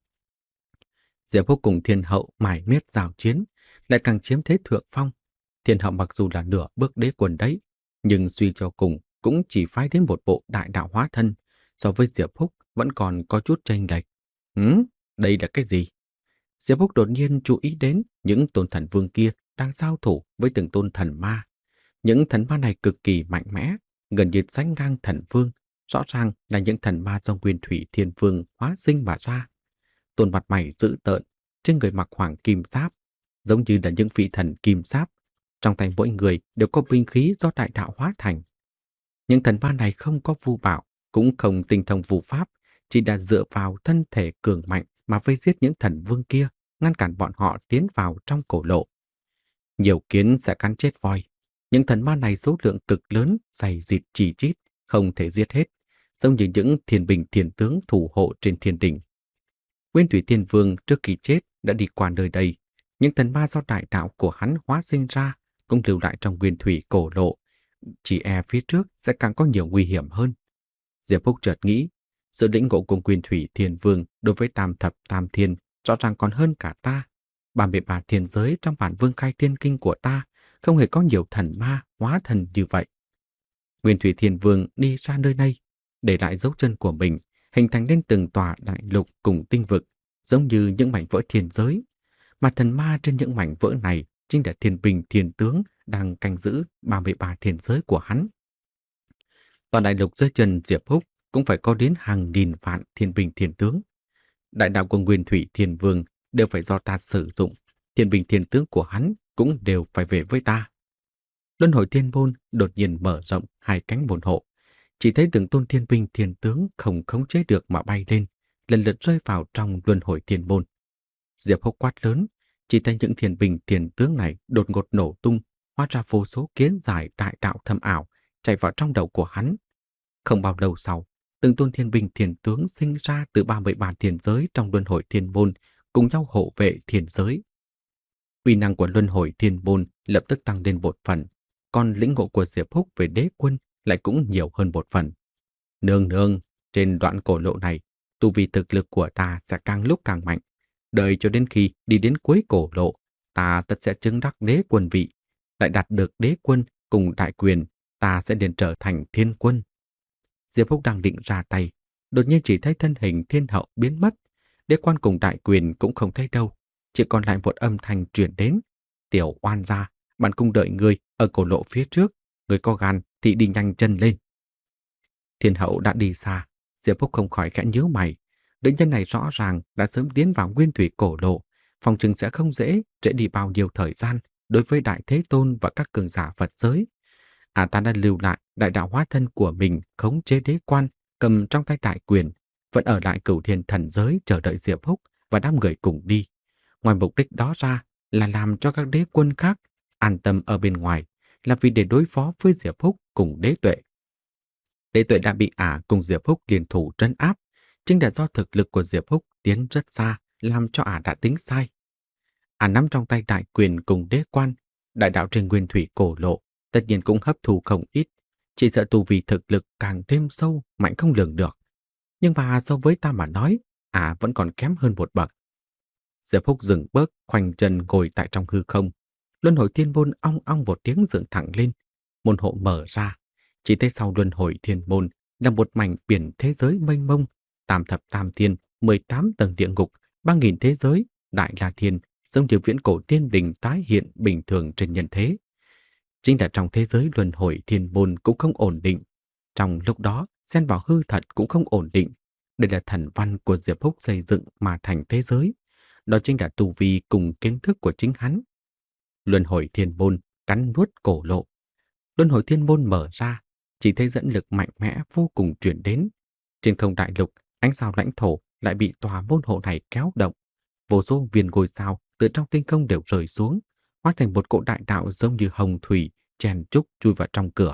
Diệp Húc cùng Thiên Hậu mải miết giao chiến, lại càng chiếm thế thượng phong. Thiên Hậu mặc dù là nửa bước đế quân đấy, nhưng suy cho cùng cũng chỉ phái đến một bộ đại đạo hóa thân, so với Diệp Húc vẫn còn có chút chênh lệch. Hứ, đây là cái gì? Diệp Húc đột nhiên chú ý đến những tôn thần vương kia đang giao thủ với từng tôn thần ma. Những thần ma này cực kỳ mạnh mẽ, gần như sánh ngang thần vương, rõ ràng là những thần ma do Nguyên Thủy Thiên Vương hóa sinh mà ra. Tôn mặt mày dữ tợn, trên người mặc hoàng kim giáp, giống như là những vị thần kim giáp. Trong tay mỗi người đều có binh khí do đại đạo hóa thành. Những thần ma này không có vu bạo, cũng không tinh thông vu pháp, chỉ đã dựa vào thân thể cường mạnh mà vây giết những thần vương kia, ngăn cản bọn họ tiến vào trong cổ lộ. Nhiều kiến sẽ cắn chết voi. Những thần ma này số lượng cực lớn, dày dịt chỉ chít, không thể giết hết, giống như những thiên binh thiên tướng thủ hộ trên thiên đỉnh. Nguyên Thủy Thiên Vương trước khi chết đã đi qua nơi đây, Những thần ma do đại đạo của hắn hóa sinh ra cũng lưu lại trong nguyên thủy cổ lộ, chỉ e phía trước sẽ càng có nhiều nguy hiểm hơn. Diệp Húc chợt nghĩ, sự lĩnh ngộ của Nguyên Thủy Thiên Vương đối với Tam Thập Tam Thiên rõ ràng còn hơn cả ta. Ba mươi ba thiên giới trong bản Vương Khai Thiên Kinh của ta không hề có nhiều thần ma hóa thần như vậy. Nguyên Thủy Thiên Vương đi ra nơi này, để lại dấu chân của mình, hình thành nên từng tòa đại lục cùng tinh vực, giống như những mảnh vỡ thiên giới. Mà thần ma trên những mảnh vỡ này chính là thiên binh thiên tướng đang canh giữ ba mươi ba thiên giới của hắn. Toàn đại lục dưới chân Diệp Húc cũng phải có đến hàng nghìn vạn thiên binh thiên tướng. Đại đạo của Nguyên Thủy Thiên Vương đều phải do ta sử dụng, thiên binh thiên tướng của hắn cũng đều phải về với ta. Luân hồi thiên môn đột nhiên mở rộng hai cánh môn hộ, chỉ thấy từng tôn thiên binh thiên tướng không khống chế được mà bay lên, lần lượt rơi vào trong luân hồi thiên môn. Diệp Húc quát lớn, chỉ thấy những thiên binh thiên tướng này đột ngột nổ tung, hóa ra vô số kiến giải đại đạo thâm ảo chạy vào trong đầu của hắn. Không bao lâu sau, từng tôn thiên binh thiên tướng sinh ra từ ba mươi ba thiên giới trong luân hồi thiên môn, cùng nhau hộ vệ thiên giới. Uy năng của luân hồi thiên môn lập tức tăng lên một phần, còn lĩnh ngộ của Diệp Húc về đế quân lại cũng nhiều hơn một phần. Nương nương, trên đoạn cổ lộ này, tu vi thực lực của ta sẽ càng lúc càng mạnh. Đợi cho đến khi đi đến cuối cổ lộ, ta tất sẽ chứng đắc đế quân vị. Lại đạt được đế quân cùng đại quyền, ta sẽ liền trở thành thiên quân. Diệp Húc đang định ra tay, đột nhiên chỉ thấy thân hình thiên hậu biến mất. Đế quan cùng đại quyền cũng không thấy đâu, chỉ còn lại một âm thanh truyền đến. Tiểu oan gia, bạn cùng đợi người ở cổ lộ phía trước, người có gan thì đi nhanh chân lên. Thiên hậu đã đi xa, Diệp Húc không khỏi khẽ nhíu mày. Nữ nhân này rõ ràng đã sớm tiến vào nguyên thủy cổ lộ, phòng chừng sẽ không dễ, trễ đi bao nhiêu thời gian đối với Đại Thế Tôn và các cường giả Phật giới. À, ta đã lưu lại đại đạo hóa thân của mình khống chế đế quan, cầm trong tay đại quyền, vẫn ở lại Cửu Thiên thần giới chờ đợi Diệp Húc và đám người cùng đi. Ngoài mục đích đó ra là làm cho các đế quân khác an tâm ở bên ngoài, là vì để đối phó với Diệp Húc cùng đế tuệ. Đế tuệ đã bị ả cùng Diệp Húc liên thủ trấn áp, chính là do thực lực của Diệp Húc tiến rất xa, làm cho ả đã tính sai. Ả nắm trong tay đại quyền cùng đế quan, đại đạo trên nguyên thủy cổ lộ, tất nhiên cũng hấp thụ không ít, chỉ sợ tu vi thực lực càng thêm sâu, mạnh không lường được. Nhưng mà so với ta mà nói, ả vẫn còn kém hơn một bậc. Diệp Húc dừng bước, khoanh chân ngồi tại trong hư không. Luân hồi thiên môn ong ong một tiếng dựng thẳng lên, môn hộ mở ra. Chỉ thấy sau luân hồi thiên môn là một mảnh biển thế giới mênh mông, tam thập tam thiên, mười tám tầng địa ngục, ba nghìn thế giới, đại la thiên, giống như viễn cổ tiên đình tái hiện bình thường trên nhân thế. Chính là trong thế giới luân hồi thiên môn cũng không ổn định. Trong lúc đó, xen vào hư thật cũng không ổn định. Đây là thần văn của Diệp Húc xây dựng mà thành thế giới. Đó chính là tu vi cùng kiến thức của chính hắn. Luân hồi thiên môn cắn nuốt cổ lộ. Luân hồi thiên môn mở ra, chỉ thấy dẫn lực mạnh mẽ vô cùng truyền đến. Trên không đại lục, ánh sao lãnh thổ lại bị tòa môn hộ này kéo động. Vô số viên ngôi sao từ trong tinh không đều rơi xuống, hóa thành một cỗ đại đạo giống như hồng thủy, chèn trúc chui vào trong cửa.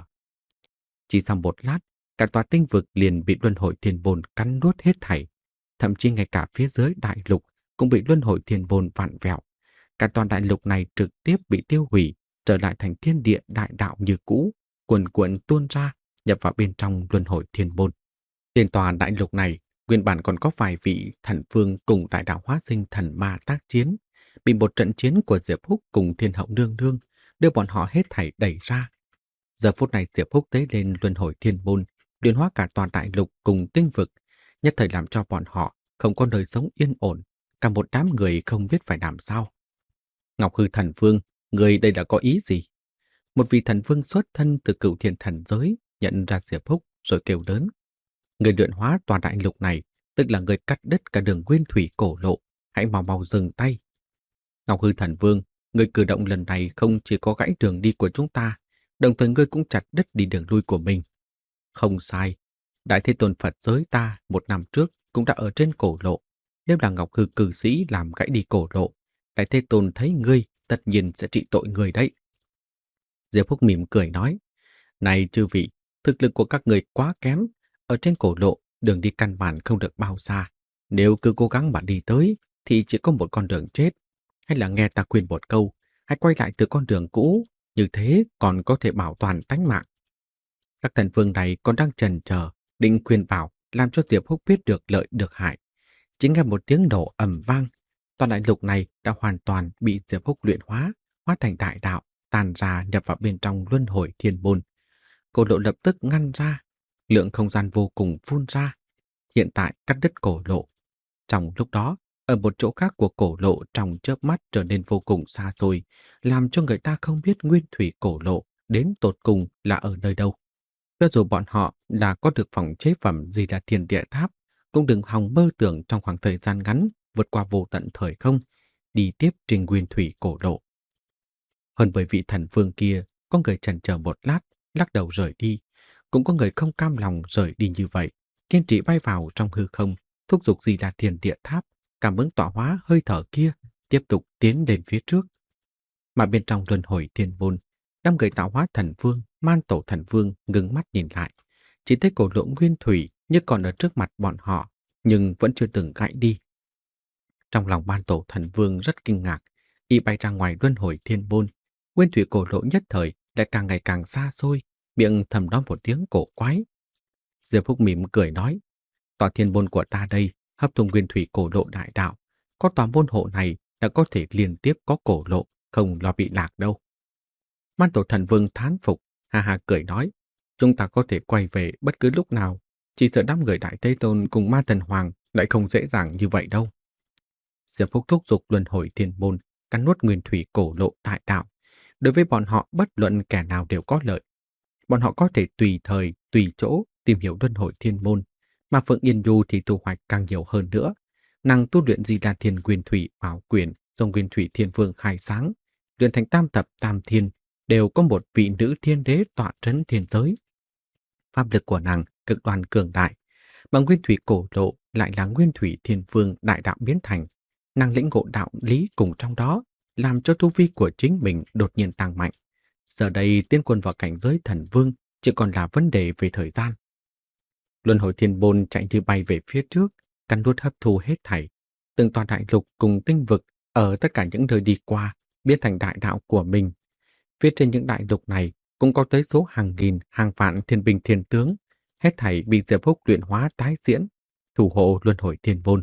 Chỉ sau một lát, cả tòa tinh vực liền bị luân hồi thiên môn cắn nuốt hết thảy. Thậm chí ngay cả phía dưới đại lục cũng bị luân hồi thiên môn vặn vẹo. Cả toàn đại lục này trực tiếp bị tiêu hủy, trở lại thành thiên địa đại đạo như cũ, cuồn cuộn tuôn ra, nhập vào bên trong luân hồi thiên môn. Trên tòa đại lục này, nguyên bản còn có vài vị thần vương cùng đại đạo hóa sinh thần ma tác chiến, bị một trận chiến của Diệp Húc cùng Thiên Hậu Nương Nương đưa bọn họ hết thảy đẩy ra. Giờ phút này Diệp Húc tế lên luân hồi thiên môn, luyện hóa cả toàn đại lục cùng tinh vực, nhất thời làm cho bọn họ không có nơi sống yên ổn, cả một đám người không biết phải làm sao. Ngọc Hư Thần Vương, người đây là có ý gì? Một vị thần vương xuất thân từ Cửu Thiên thần giới nhận ra Diệp Húc rồi kêu lớn. Người luyện hóa toàn đại lục này, tức là người cắt đứt cả đường nguyên thủy cổ lộ, hãy mau mau dừng tay. Ngọc Hư Thần Vương, người cử động lần này không chỉ có gãy đường đi của chúng ta, đồng thời ngươi cũng chặt đứt đi đường lui của mình. Không sai, Đại Thế Tôn Phật giới ta một năm trước cũng đã ở trên cổ lộ. Nếu là Ngọc Hư cử sĩ làm gãy đi cổ lộ, Đại Thế Tôn thấy ngươi tất nhiên sẽ trị tội người đấy. Diệp Húc mỉm cười nói, này chư vị, thực lực của các người quá kém, ở trên cổ lộ đường đi căn bản không được bao xa. Nếu cứ cố gắng mà đi tới thì chỉ có một con đường chết. Hay là nghe ta khuyên một câu, hãy quay lại từ con đường cũ, như thế còn có thể bảo toàn tánh mạng. Các thần vương này còn đang chần chờ, định khuyên bảo, làm cho Diệp Húc biết được lợi được hại. Chỉ nghe một tiếng nổ ầm vang, toàn đại lục này đã hoàn toàn bị Diệp Húc luyện hóa, hóa thành đại đạo, tàn ra nhập vào bên trong luân hồi thiên môn. Cổ lộ lập tức ngăn ra, lượng không gian vô cùng phun ra, hiện tại cắt đứt cổ lộ. Trong lúc đó, ở một chỗ khác của cổ lộ trong chớp mắt trở nên vô cùng xa xôi, làm cho người ta không biết nguyên thủy cổ lộ đến tột cùng là ở nơi đâu. Cho dù bọn họ đã có được phòng chế phẩm gì là thiên địa tháp, cũng đừng hòng mơ tưởng trong khoảng thời gian ngắn vượt qua vô tận thời không, đi tiếp trên nguyên thủy cổ lộ. Hơn bởi vị thần vương kia, có người chần chờ một lát, lắc đầu rời đi. Cũng có người không cam lòng rời đi như vậy, kiên trì bay vào trong hư không, thúc giục gì là thiên địa tháp, cảm ứng tọa hóa hơi thở kia, tiếp tục tiến lên phía trước. Mà bên trong luân hồi thiên môn, năm người tạo hóa thần vương, man tổ thần vương ngưng mắt nhìn lại. Chỉ thấy cổ lộ nguyên thủy như còn ở trước mặt bọn họ, nhưng vẫn chưa từng gãy đi. Trong lòng man tổ thần vương rất kinh ngạc, y bay ra ngoài luân hồi thiên môn. Nguyên thủy cổ lộ nhất thời lại càng ngày càng xa xôi, miệng thầm nói một tiếng cổ quái. Diệp Phúc mỉm cười nói, tòa thiên môn của ta đây hấp thụ nguyên thủy cổ lộ đại đạo, có tòa môn hộ này đã có thể liên tiếp có cổ lộ, không lo bị lạc đâu. Man tổ thần vương thán phục, ha ha cười nói, chúng ta có thể quay về bất cứ lúc nào, chỉ sợ đám người Đại Thế Tôn cùng Ma Thần Hoàng lại không dễ dàng như vậy đâu. Diệp Phúc thúc giục luân hồi thiên môn, cắn nuốt nguyên thủy cổ lộ đại đạo. Đối với bọn họ bất luận kẻ nào đều có lợi. Bọn họ có thể tùy thời, tùy chỗ tìm hiểu luân hồi thiên môn, mà Phượng Yên Du thì thu hoạch càng nhiều hơn nữa. Nàng tu luyện Di Đà Thiên Nguyên Thủy Bảo Quyển do Nguyên Thủy Thiên Vương khai sáng, luyện thành tam thập tam thiên, đều có một vị nữ thiên đế tọa trấn thiên giới. Pháp lực của nàng cực đoan cường đại, mà Nguyên Thủy cổ lộ lại là Nguyên Thủy Thiên Vương đại đạo biến thành. Nàng lĩnh ngộ đạo lý cùng trong đó, làm cho tu vi của chính mình đột nhiên tăng mạnh. Giờ đây tiến quân vào cảnh giới thần vương chỉ còn là vấn đề về thời gian. Luân hồi thiên môn chạy như bay về phía trước, cắn nuốt hấp thu hết thảy. Từng tòa đại lục cùng tinh vực ở tất cả những nơi đi qua biến thành đại đạo của mình. Phía trên những đại lục này cũng có tới số hàng nghìn, hàng vạn thiên binh thiên tướng, hết thảy bị Diệp Húc luyện hóa tái diễn, thủ hộ luân hồi thiên môn.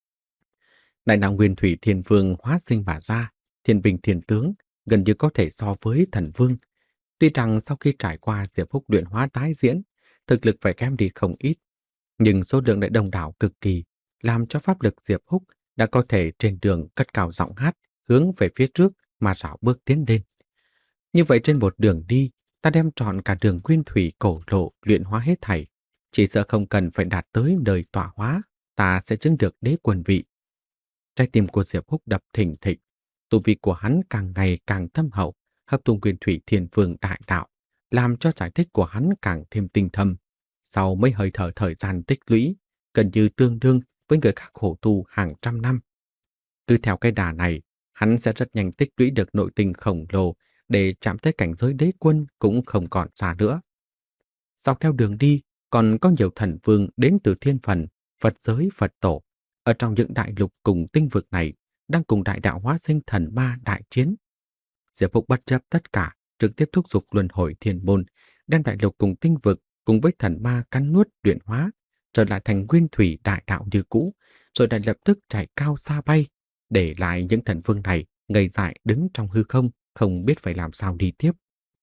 Đại đạo Nguyên Thủy Thiên Vương hóa sinh mà ra, thiên binh thiên tướng gần như có thể so với thần vương. Tuy rằng sau khi trải qua Diệp Húc luyện hóa tái diễn, thực lực phải kém đi không ít, nhưng số lượng lại đông đảo cực kỳ, làm cho pháp lực Diệp Húc đã có thể trên đường cất cao giọng hát, hướng về phía trước mà rảo bước tiến lên. Như vậy trên một đường đi, ta đem trọn cả đường nguyên thủy cổ lộ luyện hóa hết thảy, chỉ sợ không cần phải đạt tới đời tọa hóa, ta sẽ chứng được đế quân vị. Trái tim của Diệp Húc đập thình thịch, tu vi của hắn càng ngày càng thâm hậu, hấp thu nguyên thủy thiên vương đại đạo, làm cho giải thích của hắn càng thêm tinh thâm. Sau mấy hơi thở thời gian tích lũy, gần như tương đương với người khác khổ tu hàng trăm năm. Cứ theo cái đà này, hắn sẽ rất nhanh tích lũy được nội tình khổng lồ để chạm tới cảnh giới đế quân cũng không còn xa nữa. Dọc theo đường đi, còn có nhiều thần vương đến từ thiên phần, Phật giới, Phật tổ. Ở trong những đại lục cùng tinh vực này, đang cùng đại đạo hóa sinh thần ma đại chiến. Diệp Phúc bất chấp tất cả, trực tiếp thúc giục luân hồi thiên môn, đem đại lục cùng tinh vực cùng với thần ma cắn nuốt luyện hóa, trở lại thành nguyên thủy đại đạo như cũ, rồi lại lập tức chạy cao xa bay, để lại những thần vương này ngây dại đứng trong hư không, không biết phải làm sao đi tiếp.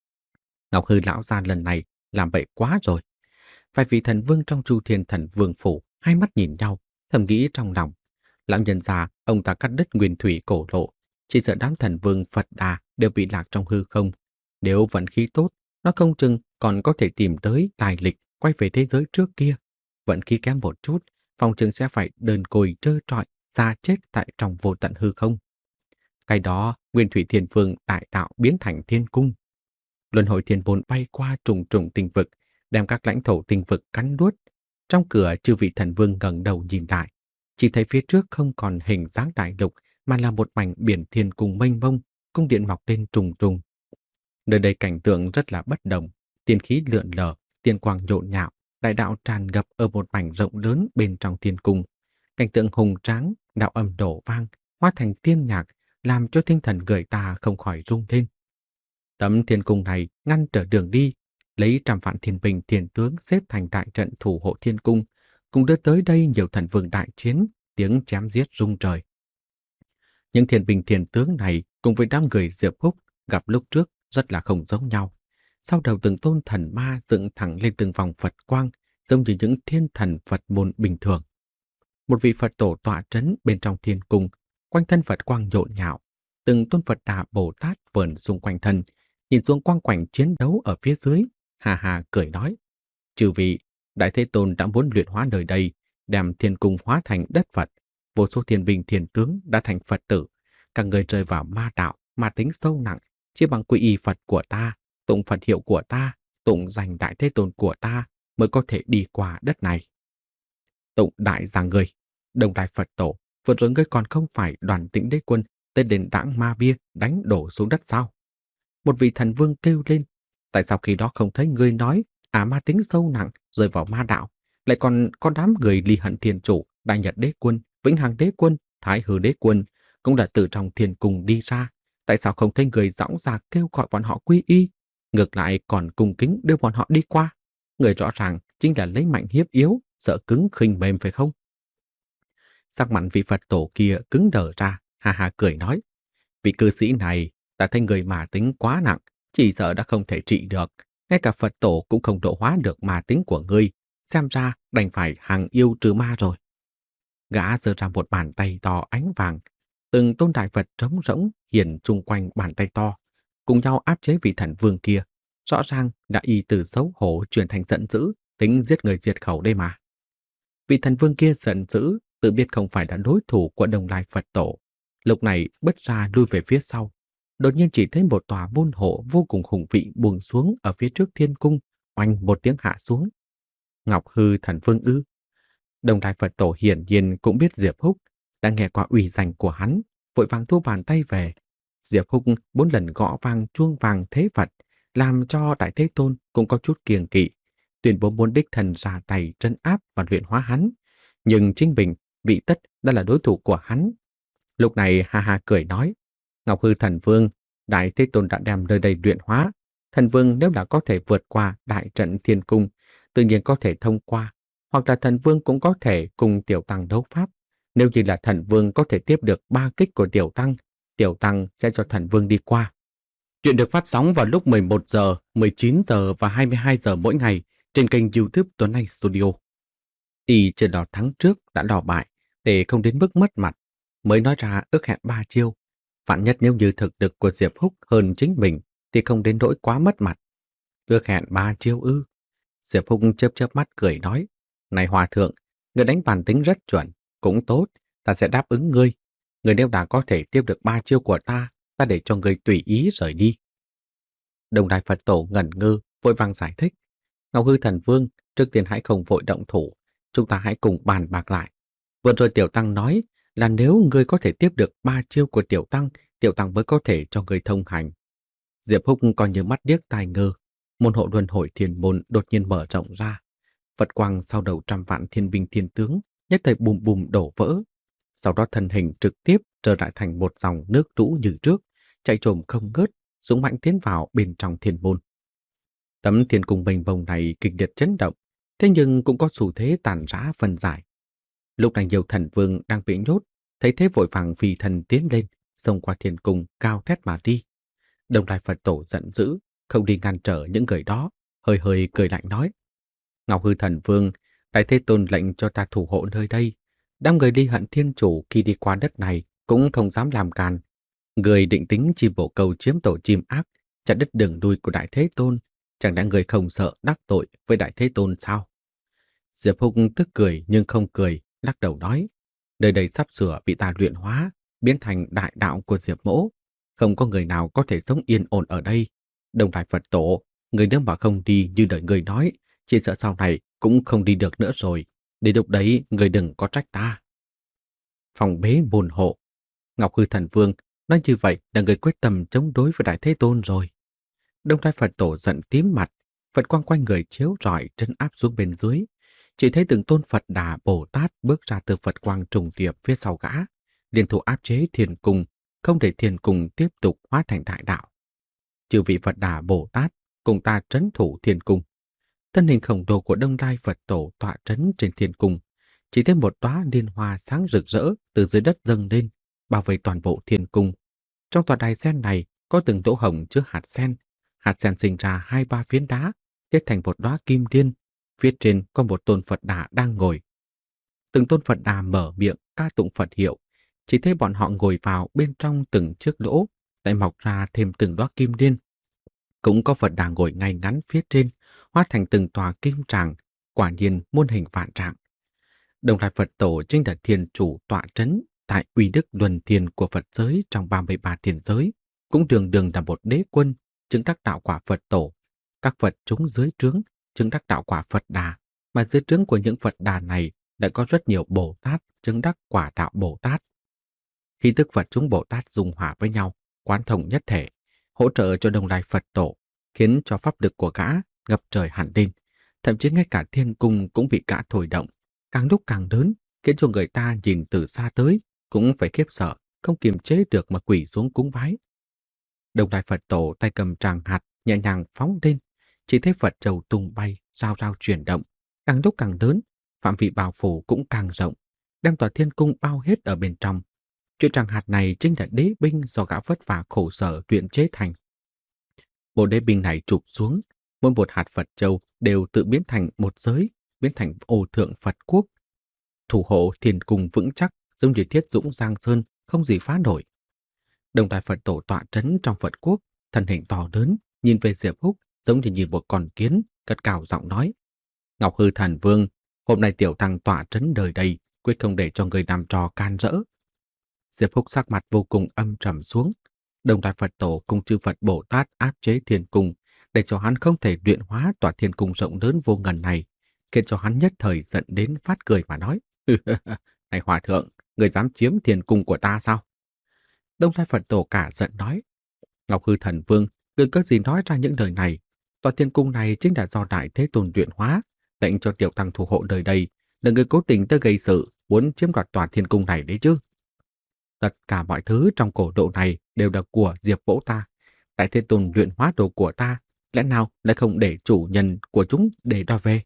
Ngọc Hư lão gia lần này làm bậy quá rồi. Vài vị thần vương trong Chu Thiên Thần Vương phủ hai mắt nhìn nhau, thầm nghĩ trong lòng. Lão nhân già, ông ta cắt đứt nguyên thủy cổ lộ, chỉ sợ đám thần vương Phật Đà đều bị lạc trong hư không. Nếu vận khí tốt, nó không chừng còn có thể tìm tới tài lịch quay về thế giới trước kia. Vận khí kém một chút, phòng chừng sẽ phải đơn côi trơ trọi, ra chết tại trong vô tận hư không. Cái đó, Nguyên Thủy Thiên Vương đại đạo biến thành thiên cung. Luân hồi thiên môn bay qua trùng trùng tinh vực, đem các lãnh thổ tinh vực cắn nuốt. Trong cửa, chư vị thần vương ngẩng đầu nhìn lại, chỉ thấy phía trước không còn hình dáng đại lục, mà là một mảnh biển thiên cung mênh mông, cung điện mọc lên trùng trùng. Nơi đây cảnh tượng rất là bất đồng, tiên khí lượn lờ, tiên quang nhộn nhạo, đại đạo tràn ngập ở một mảnh rộng lớn bên trong thiên cung. Cảnh tượng hùng tráng, đạo âm đổ vang, hóa thành tiên nhạc, làm cho tinh thần người ta không khỏi rung lên. Tấm thiên cung này ngăn trở đường đi, lấy trăm vạn thiên binh thiên tướng xếp thành đại trận thủ hộ thiên cung, cùng đưa tới đây nhiều thần vương đại chiến, tiếng chém giết rung trời. Những thiên binh thiên tướng này cùng với đám người Diệp Húc gặp lúc trước rất là không giống nhau. Sau đầu từng tôn thần ma dựng thẳng lên từng vòng Phật quang, giống như những thiên thần Phật môn bình thường. Một vị Phật tổ tọa trấn bên trong thiên cung, quanh thân Phật quang nhộn nhạo, từng tôn Phật Đà Bồ Tát vờn xung quanh thân, nhìn xuống quang quảnh chiến đấu ở phía dưới, hà hà cười nói: "Chư vị, Đại Thế Tôn đã muốn luyện hóa nơi đây, đem thiên cung hóa thành đất Phật, vô số thiên binh thiên tướng đã thành Phật tử, các người rơi vào ma đạo, ma tính sâu nặng, chỉ bằng quy y Phật của ta, tụng Phật hiệu của ta, tụng danh Đại Thế Tôn của ta mới có thể đi qua đất này." Tụng đại giang người, Đồng Đại Phật Tổ, vừa rồi ngươi còn không phải Đoàn Tĩnh Đế Quân tên đền đãng ma bia đánh đổ xuống đất sao? Một vị thần vương kêu lên: "Tại sao khi đó không thấy ngươi nói à ma tính sâu nặng rơi vào ma đạo, lại còn có đám người Ly Hận Thiên Chủ, Đại Nhật Đế Quân, Vĩnh Hằng Đế Quân, Thái Hư Đế Quân cũng đã từ trong thiên cung đi ra, tại sao không thấy người dõng dạc kêu gọi bọn họ quy y, ngược lại còn cung kính đưa bọn họ đi qua? Người rõ ràng chính là lấy mạnh hiếp yếu, sợ cứng khinh mềm phải không?" Sắc mặt vị Phật tổ kia cứng đờ ra, ha ha cười nói: "Vị cư sĩ này, ta thấy người mà tính quá nặng, chỉ sợ đã không thể trị được, ngay cả Phật tổ cũng không độ hóa được ma tính của ngươi, xem ra đành phải hàng yêu trừ ma rồi." Gã giơ ra một bàn tay to ánh vàng, từng tôn đại Phật trống rỗng hiện chung quanh bàn tay to, cùng nhau áp chế vị thần vương kia, rõ ràng đã y từ xấu hổ chuyển thành giận dữ, tính giết người diệt khẩu đây mà. Vị thần vương kia giận dữ, tự biết không phải là đối thủ của Đồng Lai Phật Tổ, lúc này bứt ra lui về phía sau. Đột nhiên chỉ thấy một tòa môn hộ vô cùng hùng vĩ buông xuống ở phía trước thiên cung, oanh một tiếng hạ xuống. Ngọc Hư Thần Vương ư? Đồng Lai Phật Tổ hiển nhiên cũng biết Diệp Húc, đã nghe qua uy danh của hắn, vội vàng thu bàn tay về. Diệp Húc bốn lần gõ vang chuông vàng thế Phật, làm cho Đại Thế Tôn cũng có chút kiêng kỵ, tuyên bố muốn đích thần ra tay trấn áp và luyện hóa hắn. Nhưng chính mình, vị tất đã là đối thủ của hắn. Lúc này ha ha cười nói: "Ngọc Hư Thần Vương, Đại Thế Tôn đã đem nơi đây luyện hóa. Thần Vương nếu là có thể vượt qua đại trận thiên cung, tự nhiên có thể thông qua, hoặc là Thần Vương cũng có thể cùng Tiểu Tăng đấu pháp. Nếu như là Thần Vương có thể tiếp được ba kích của Tiểu Tăng, Tiểu Tăng sẽ cho Thần Vương đi qua." Chuyện được phát sóng vào lúc mười một giờ, mười chín giờ và hai mươi hai giờ mỗi ngày trên kênh YouTube Tuấn Anh Studio. Y chưa đỏ thắng trước đã đỏ bại, để không đến mức mất mặt, mới nói ra ước hẹn ba chiêu. Vạn nhất nếu như thực lực của Diệp Húc hơn chính mình thì không đến nỗi quá mất mặt. Ước hẹn ba chiêu ư? Diệp Húc chớp chớp mắt cười nói: "Này hòa thượng, người đánh bản tính rất chuẩn, cũng tốt, ta sẽ đáp ứng ngươi. Người nếu đã có thể tiếp được ba chiêu của ta, ta để cho người tùy ý rời đi." Đồng Đại Phật Tổ ngẩn ngơ, vội vàng giải thích: "Ngọc Hư Thần Vương, trước tiên hãy không vội động thủ, chúng ta hãy cùng bàn bạc lại. Vừa rồi Tiểu Tăng nói là nếu ngươi có thể tiếp được ba chiêu của Tiểu Tăng, Tiểu Tăng mới có thể cho ngươi thông hành." Diệp Húc coi như mắt điếc tai ngơ, môn hộ luân hồi thiên môn đột nhiên mở rộng ra. Phật quang sau đầu trăm vạn thiên binh thiên tướng nhất thời bùm bùm đổ vỡ. Sau đó thân hình trực tiếp trở lại thành một dòng nước lũ như trước, chạy trồm không ngớt, dũng mãnh tiến vào bên trong thiên môn. Tấm thiên cung mênh mông này kịch liệt chấn động, thế nhưng cũng có xu thế tàn rã phân giải. Lúc này nhiều thần vương đang bị nhốt, thấy thế vội vàng phi thần tiến lên, xông qua thiên cung cao thét mà đi. Đồng Đại Phật Tổ giận dữ, không đi ngăn trở những người đó, hơi hơi cười lạnh nói: "Ngọc Hư Thần Vương, Đại Thế Tôn lệnh cho ta thủ hộ nơi đây. Đám người Ly Hận Thiên Chủ khi đi qua đất này cũng không dám làm càn. Người định tính chim bổ câu chiếm tổ chim ác, chặt đứt đường đuôi của Đại Thế Tôn, chẳng lẽ người không sợ đắc tội với Đại Thế Tôn sao?" Diệp Húc tức cười nhưng không cười, lắc đầu nói: "Nơi đây sắp sửa bị ta luyện hóa, biến thành đại đạo của Diệp Mỗ, không có người nào có thể sống yên ổn ở đây. Đồng Đại Phật Tổ, người nếu mà không đi như đời người nói, chỉ sợ sau này cũng không đi được nữa rồi. Đến lúc đấy, người đừng có trách ta." Phòng bế môn hộ. Ngọc Hư Thần Vương nói như vậy là người quyết tâm chống đối với Đại Thế Tôn rồi. Đông Đại Phật Tổ giận tím mặt, Phật quang quanh người chiếu rọi trấn áp xuống bên dưới. Chỉ thấy từng tôn Phật Đà Bồ Tát bước ra từ Phật quang trùng điệp phía sau gã, liên thủ áp chế thiên cung, không để thiền cung tiếp tục hóa thành đại đạo. Chư vị Phật Đà Bồ Tát cùng ta trấn thủ thiền cung. Thân hình khổng lồ của Đông Lai Phật Tổ tọa trấn trên thiền cung, chỉ thêm một đóa liên hoa sáng rực rỡ từ dưới đất dâng lên, bảo vệ toàn bộ thiền cung. Trong tòa đài sen này có từng lỗ hổng chứa hạt sen, hạt sen sinh ra hai ba phiến đá, kết thành một đóa kim liên. Phía trên có một tôn Phật Đà đang ngồi. Từng tôn Phật Đà mở miệng ca tụng Phật hiệu, chỉ thấy bọn họ ngồi vào bên trong từng chiếc lỗ, lại mọc ra thêm từng đóa kim liên. Cũng có Phật Đà ngồi ngay ngắn phía trên, hóa thành từng tòa kim tràng, quả nhiên muôn hình vạn trạng. Đồng Lai Phật Tổ chính là thiền chủ tọa trấn tại uy đức luân thiền của Phật giới trong ba mươi ba thiền giới, cũng đường đường là một đế quân, chứng đắc đạo quả Phật Tổ. Các Phật chúng dưới trướng chứng đắc đạo quả Phật Đà, mà dưới trướng của những Phật Đà này lại có rất nhiều Bồ Tát chứng đắc quả đạo Bồ Tát. Khi tức Phật chúng Bồ Tát dung hòa với nhau, quán thông nhất thể, hỗ trợ cho Đồng Lai Phật Tổ, khiến cho pháp lực của gã ngập trời hẳn lên, thậm chí ngay cả thiên cung cũng bị gã thổi động, càng lúc càng lớn, khiến cho người ta nhìn từ xa tới cũng phải khiếp sợ, không kiềm chế được mà quỳ xuống cúng bái. Đồng Lai Phật Tổ tay cầm tràng hạt nhẹ nhàng phóng lên, chỉ thấy Phật trầu tung bay, rao rao chuyển động, càng lúc càng lớn, phạm vi bao phủ cũng càng rộng, đem tòa thiên cung bao hết ở bên trong. Chuyện tràng hạt này chính là đế binh do gã vất vả khổ sở luyện chế thành. Bộ đế binh này chụp xuống, mỗi một hạt Phật châu đều tự biến thành một giới, biến thành ô thượng Phật quốc. Thủ hộ thiên cung vững chắc, giống như thiết dũng giang sơn, không gì phá nổi. Đồng Lai Phật Tổ tọa trấn trong Phật quốc, thân hình to lớn, nhìn về Diệp Húc giống như nhìn một con kiến, cất cao giọng nói: Ngọc Hư Thần Vương, hôm nay tiểu tăng tọa trấn đời đây, quyết không để cho người làm trò can rỡ. Diệp Húc sắc mặt vô cùng âm trầm xuống. Đồng Lai Phật Tổ cùng chư Phật Bồ Tát áp chế thiên cung, để cho hắn không thể luyện hóa tòa thiên cung rộng lớn vô ngần này, khiến cho hắn nhất thời giận đến phát cười mà nói: Này hòa thượng, người dám chiếm thiên cung của ta sao? Đông Lai Phật Tổ cả giận nói: Ngọc Hư Thần Vương, người có gì nói ra những lời này? Tòa thiên cung này chính là do Đại Thế Tôn luyện hóa, lệnh cho tiểu tăng thủ hộ đời đây, là người cố tình tới gây sự, muốn chiếm đoạt tòa thiên cung này đấy chứ. Tất cả mọi thứ trong cổ độ này đều là của Diệp Mẫu ta. Đại Thế Tôn luyện hóa đồ của ta, lẽ nào lại không để chủ nhân của chúng để đòi về?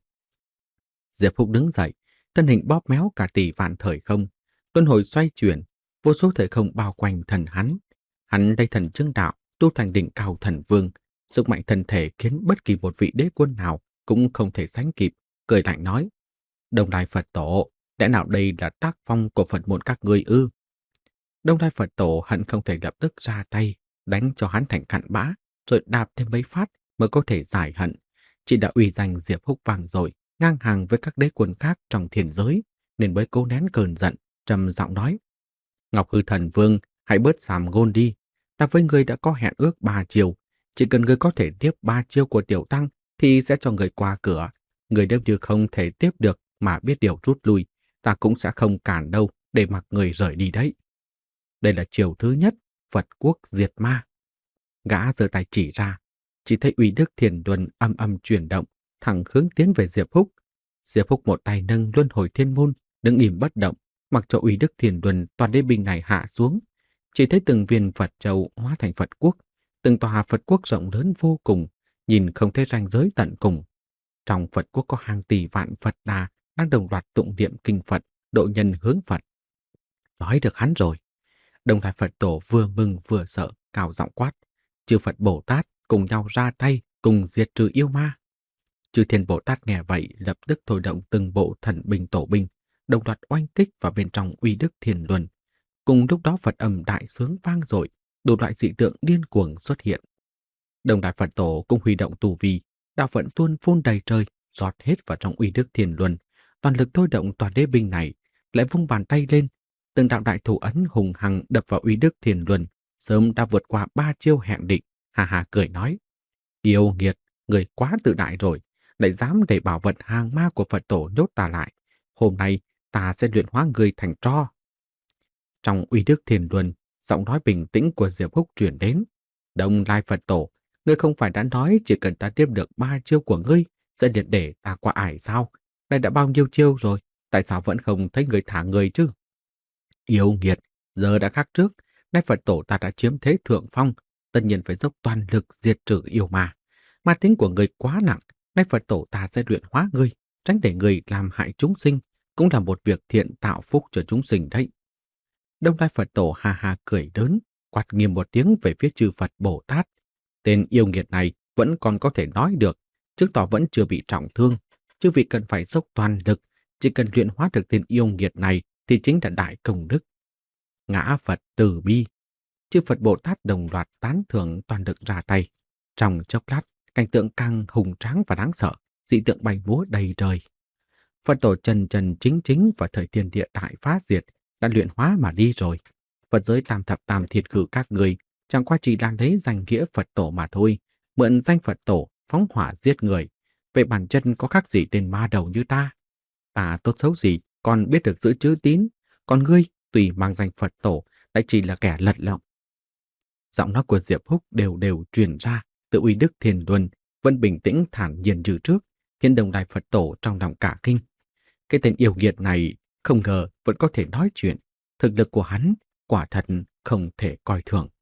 Diệp Húc đứng dậy, thân hình bóp méo cả tỷ vạn thời không, luân hồi xoay chuyển, vô số thời không bao quanh thần hắn. Hắn đây thần chứng đạo, tu thành đỉnh cao thần vương, sức mạnh thân thể khiến bất kỳ một vị đế quân nào cũng không thể sánh kịp, cười lạnh nói: Đồng Lai Phật Tổ, lẽ nào đây là tác phong của Phật môn các ngươi ư? Đông Lai Phật Tổ hận không thể lập tức ra tay, đánh cho hắn thành cặn bã, rồi đạp thêm mấy phát mới có thể giải hận. Chỉ đã uy danh Diệp Húc vang rồi, ngang hàng với các đế quân khác trong thiên giới, nên mới cố nén cơn giận, trầm giọng nói: Ngọc Hư Thần Vương, hãy bớt sàm ngôn đi. Ta với ngươi đã có hẹn ước ba chiêu, chỉ cần ngươi có thể tiếp ba chiêu của tiểu tăng thì sẽ cho ngươi qua cửa. Ngươi nếu như không thể tiếp được mà biết điều rút lui, ta cũng sẽ không cản đâu để mặc người rời đi đấy. Đây là chiều thứ nhất, Phật quốc diệt ma. Gã giơ tay chỉ ra, chỉ thấy uy đức thiền luân âm âm chuyển động, thẳng hướng tiến về Diệp Húc. Diệp Húc một tay nâng luân hồi thiên môn, đứng im bất động, mặc cho uy đức thiền luân toàn đế binh này hạ xuống. Chỉ thấy từng viên Phật châu hóa thành Phật quốc, từng tòa Phật quốc rộng lớn vô cùng, nhìn không thấy ranh giới tận cùng. Trong Phật quốc có hàng tỷ vạn Phật Đà đang đồng loạt tụng niệm kinh Phật, độ nhân hướng Phật. Nói được hắn rồi. Đông Lai Phật Tổ vừa mừng vừa sợ, cao giọng quát: Chư Phật Bồ Tát cùng nhau ra tay, cùng diệt trừ yêu ma. Chư Thiên Bồ Tát nghe vậy lập tức thôi động từng bộ thần binh tổ binh, đồng loạt oanh kích vào bên trong uy đức thiền luân. Cùng lúc đó Phật âm đại sướng vang dội, đủ loại dị tượng điên cuồng xuất hiện. Đông Lai Phật Tổ cũng huy động tù vi, đạo vận tuôn phun đầy trời, rót hết vào trong uy đức thiền luân, toàn lực thôi động toàn đế binh này, lại vung bàn tay lên. Từng đạo đại thủ ấn hùng hằng đập vào uy đức thiền luân, sớm đã vượt qua ba chiêu hẹn định. Hà hà cười nói: Yêu nghiệt, người quá tự đại rồi, lại dám để bảo vật hàng ma của Phật Tổ nhốt ta lại. Hôm nay ta sẽ luyện hóa người thành tro. Trong uy đức thiền luân, giọng nói bình tĩnh của Diệp Húc truyền đến: Đông Lai Phật Tổ, ngươi không phải đã nói chỉ cần ta tiếp được ba chiêu của ngươi sẽ liệt để ta qua ải sao? Đây đã bao nhiêu chiêu rồi, tại sao vẫn không thấy người thả người chứ? Yêu nghiệt, giờ đã khác trước, Nay Phật tổ ta đã chiếm thế thượng phong, tất nhiên phải dốc toàn lực diệt trừ yêu ma. Ma tính của người quá nặng, nay Phật tổ ta sẽ luyện hóa ngươi, tránh để người làm hại chúng sinh, cũng là một việc thiện tạo phúc cho chúng sinh đấy. Đông Lai Phật tổ ha ha cười lớn, quát nghiêm một tiếng về phía chư Phật Bồ Tát. Tên yêu nghiệt này vẫn còn có thể nói được, chứng tỏ vẫn chưa bị trọng thương. Chư vị cần phải dốc toàn lực, chỉ cần luyện hóa được tên yêu nghiệt này thì chính là đại công đức. Ngã Phật từ bi, chư Phật Bồ Tát đồng loạt tán thưởng toàn lực ra tay. Trong chốc lát, cảnh tượng càng hùng tráng và đáng sợ, dị tượng bay múa đầy trời. Phật tổ trần trần chính chính và thời thiên địa đại phá diệt đã luyện hóa mà đi rồi. Phật giới tam thập tam thiệt cử các người chẳng qua chỉ là lấy danh nghĩa Phật tổ mà thôi, mượn danh Phật tổ phóng hỏa giết người. Vậy bản chân có khác gì tên ma đầu như ta? Ta tốt xấu gì còn biết được giữ chữ tín, còn ngươi tùy mang danh Phật tổ lại chỉ là kẻ lật lọng. Giọng nói của Diệp Húc đều đều truyền ra, tự uy đức thiền luân vẫn bình tĩnh thản nhiên như trước, khiến Đông Lai Phật tổ trong lòng cả kinh. Cái tên yêu nghiệt này không ngờ vẫn có thể nói chuyện, thực lực của hắn quả thật không thể coi thường.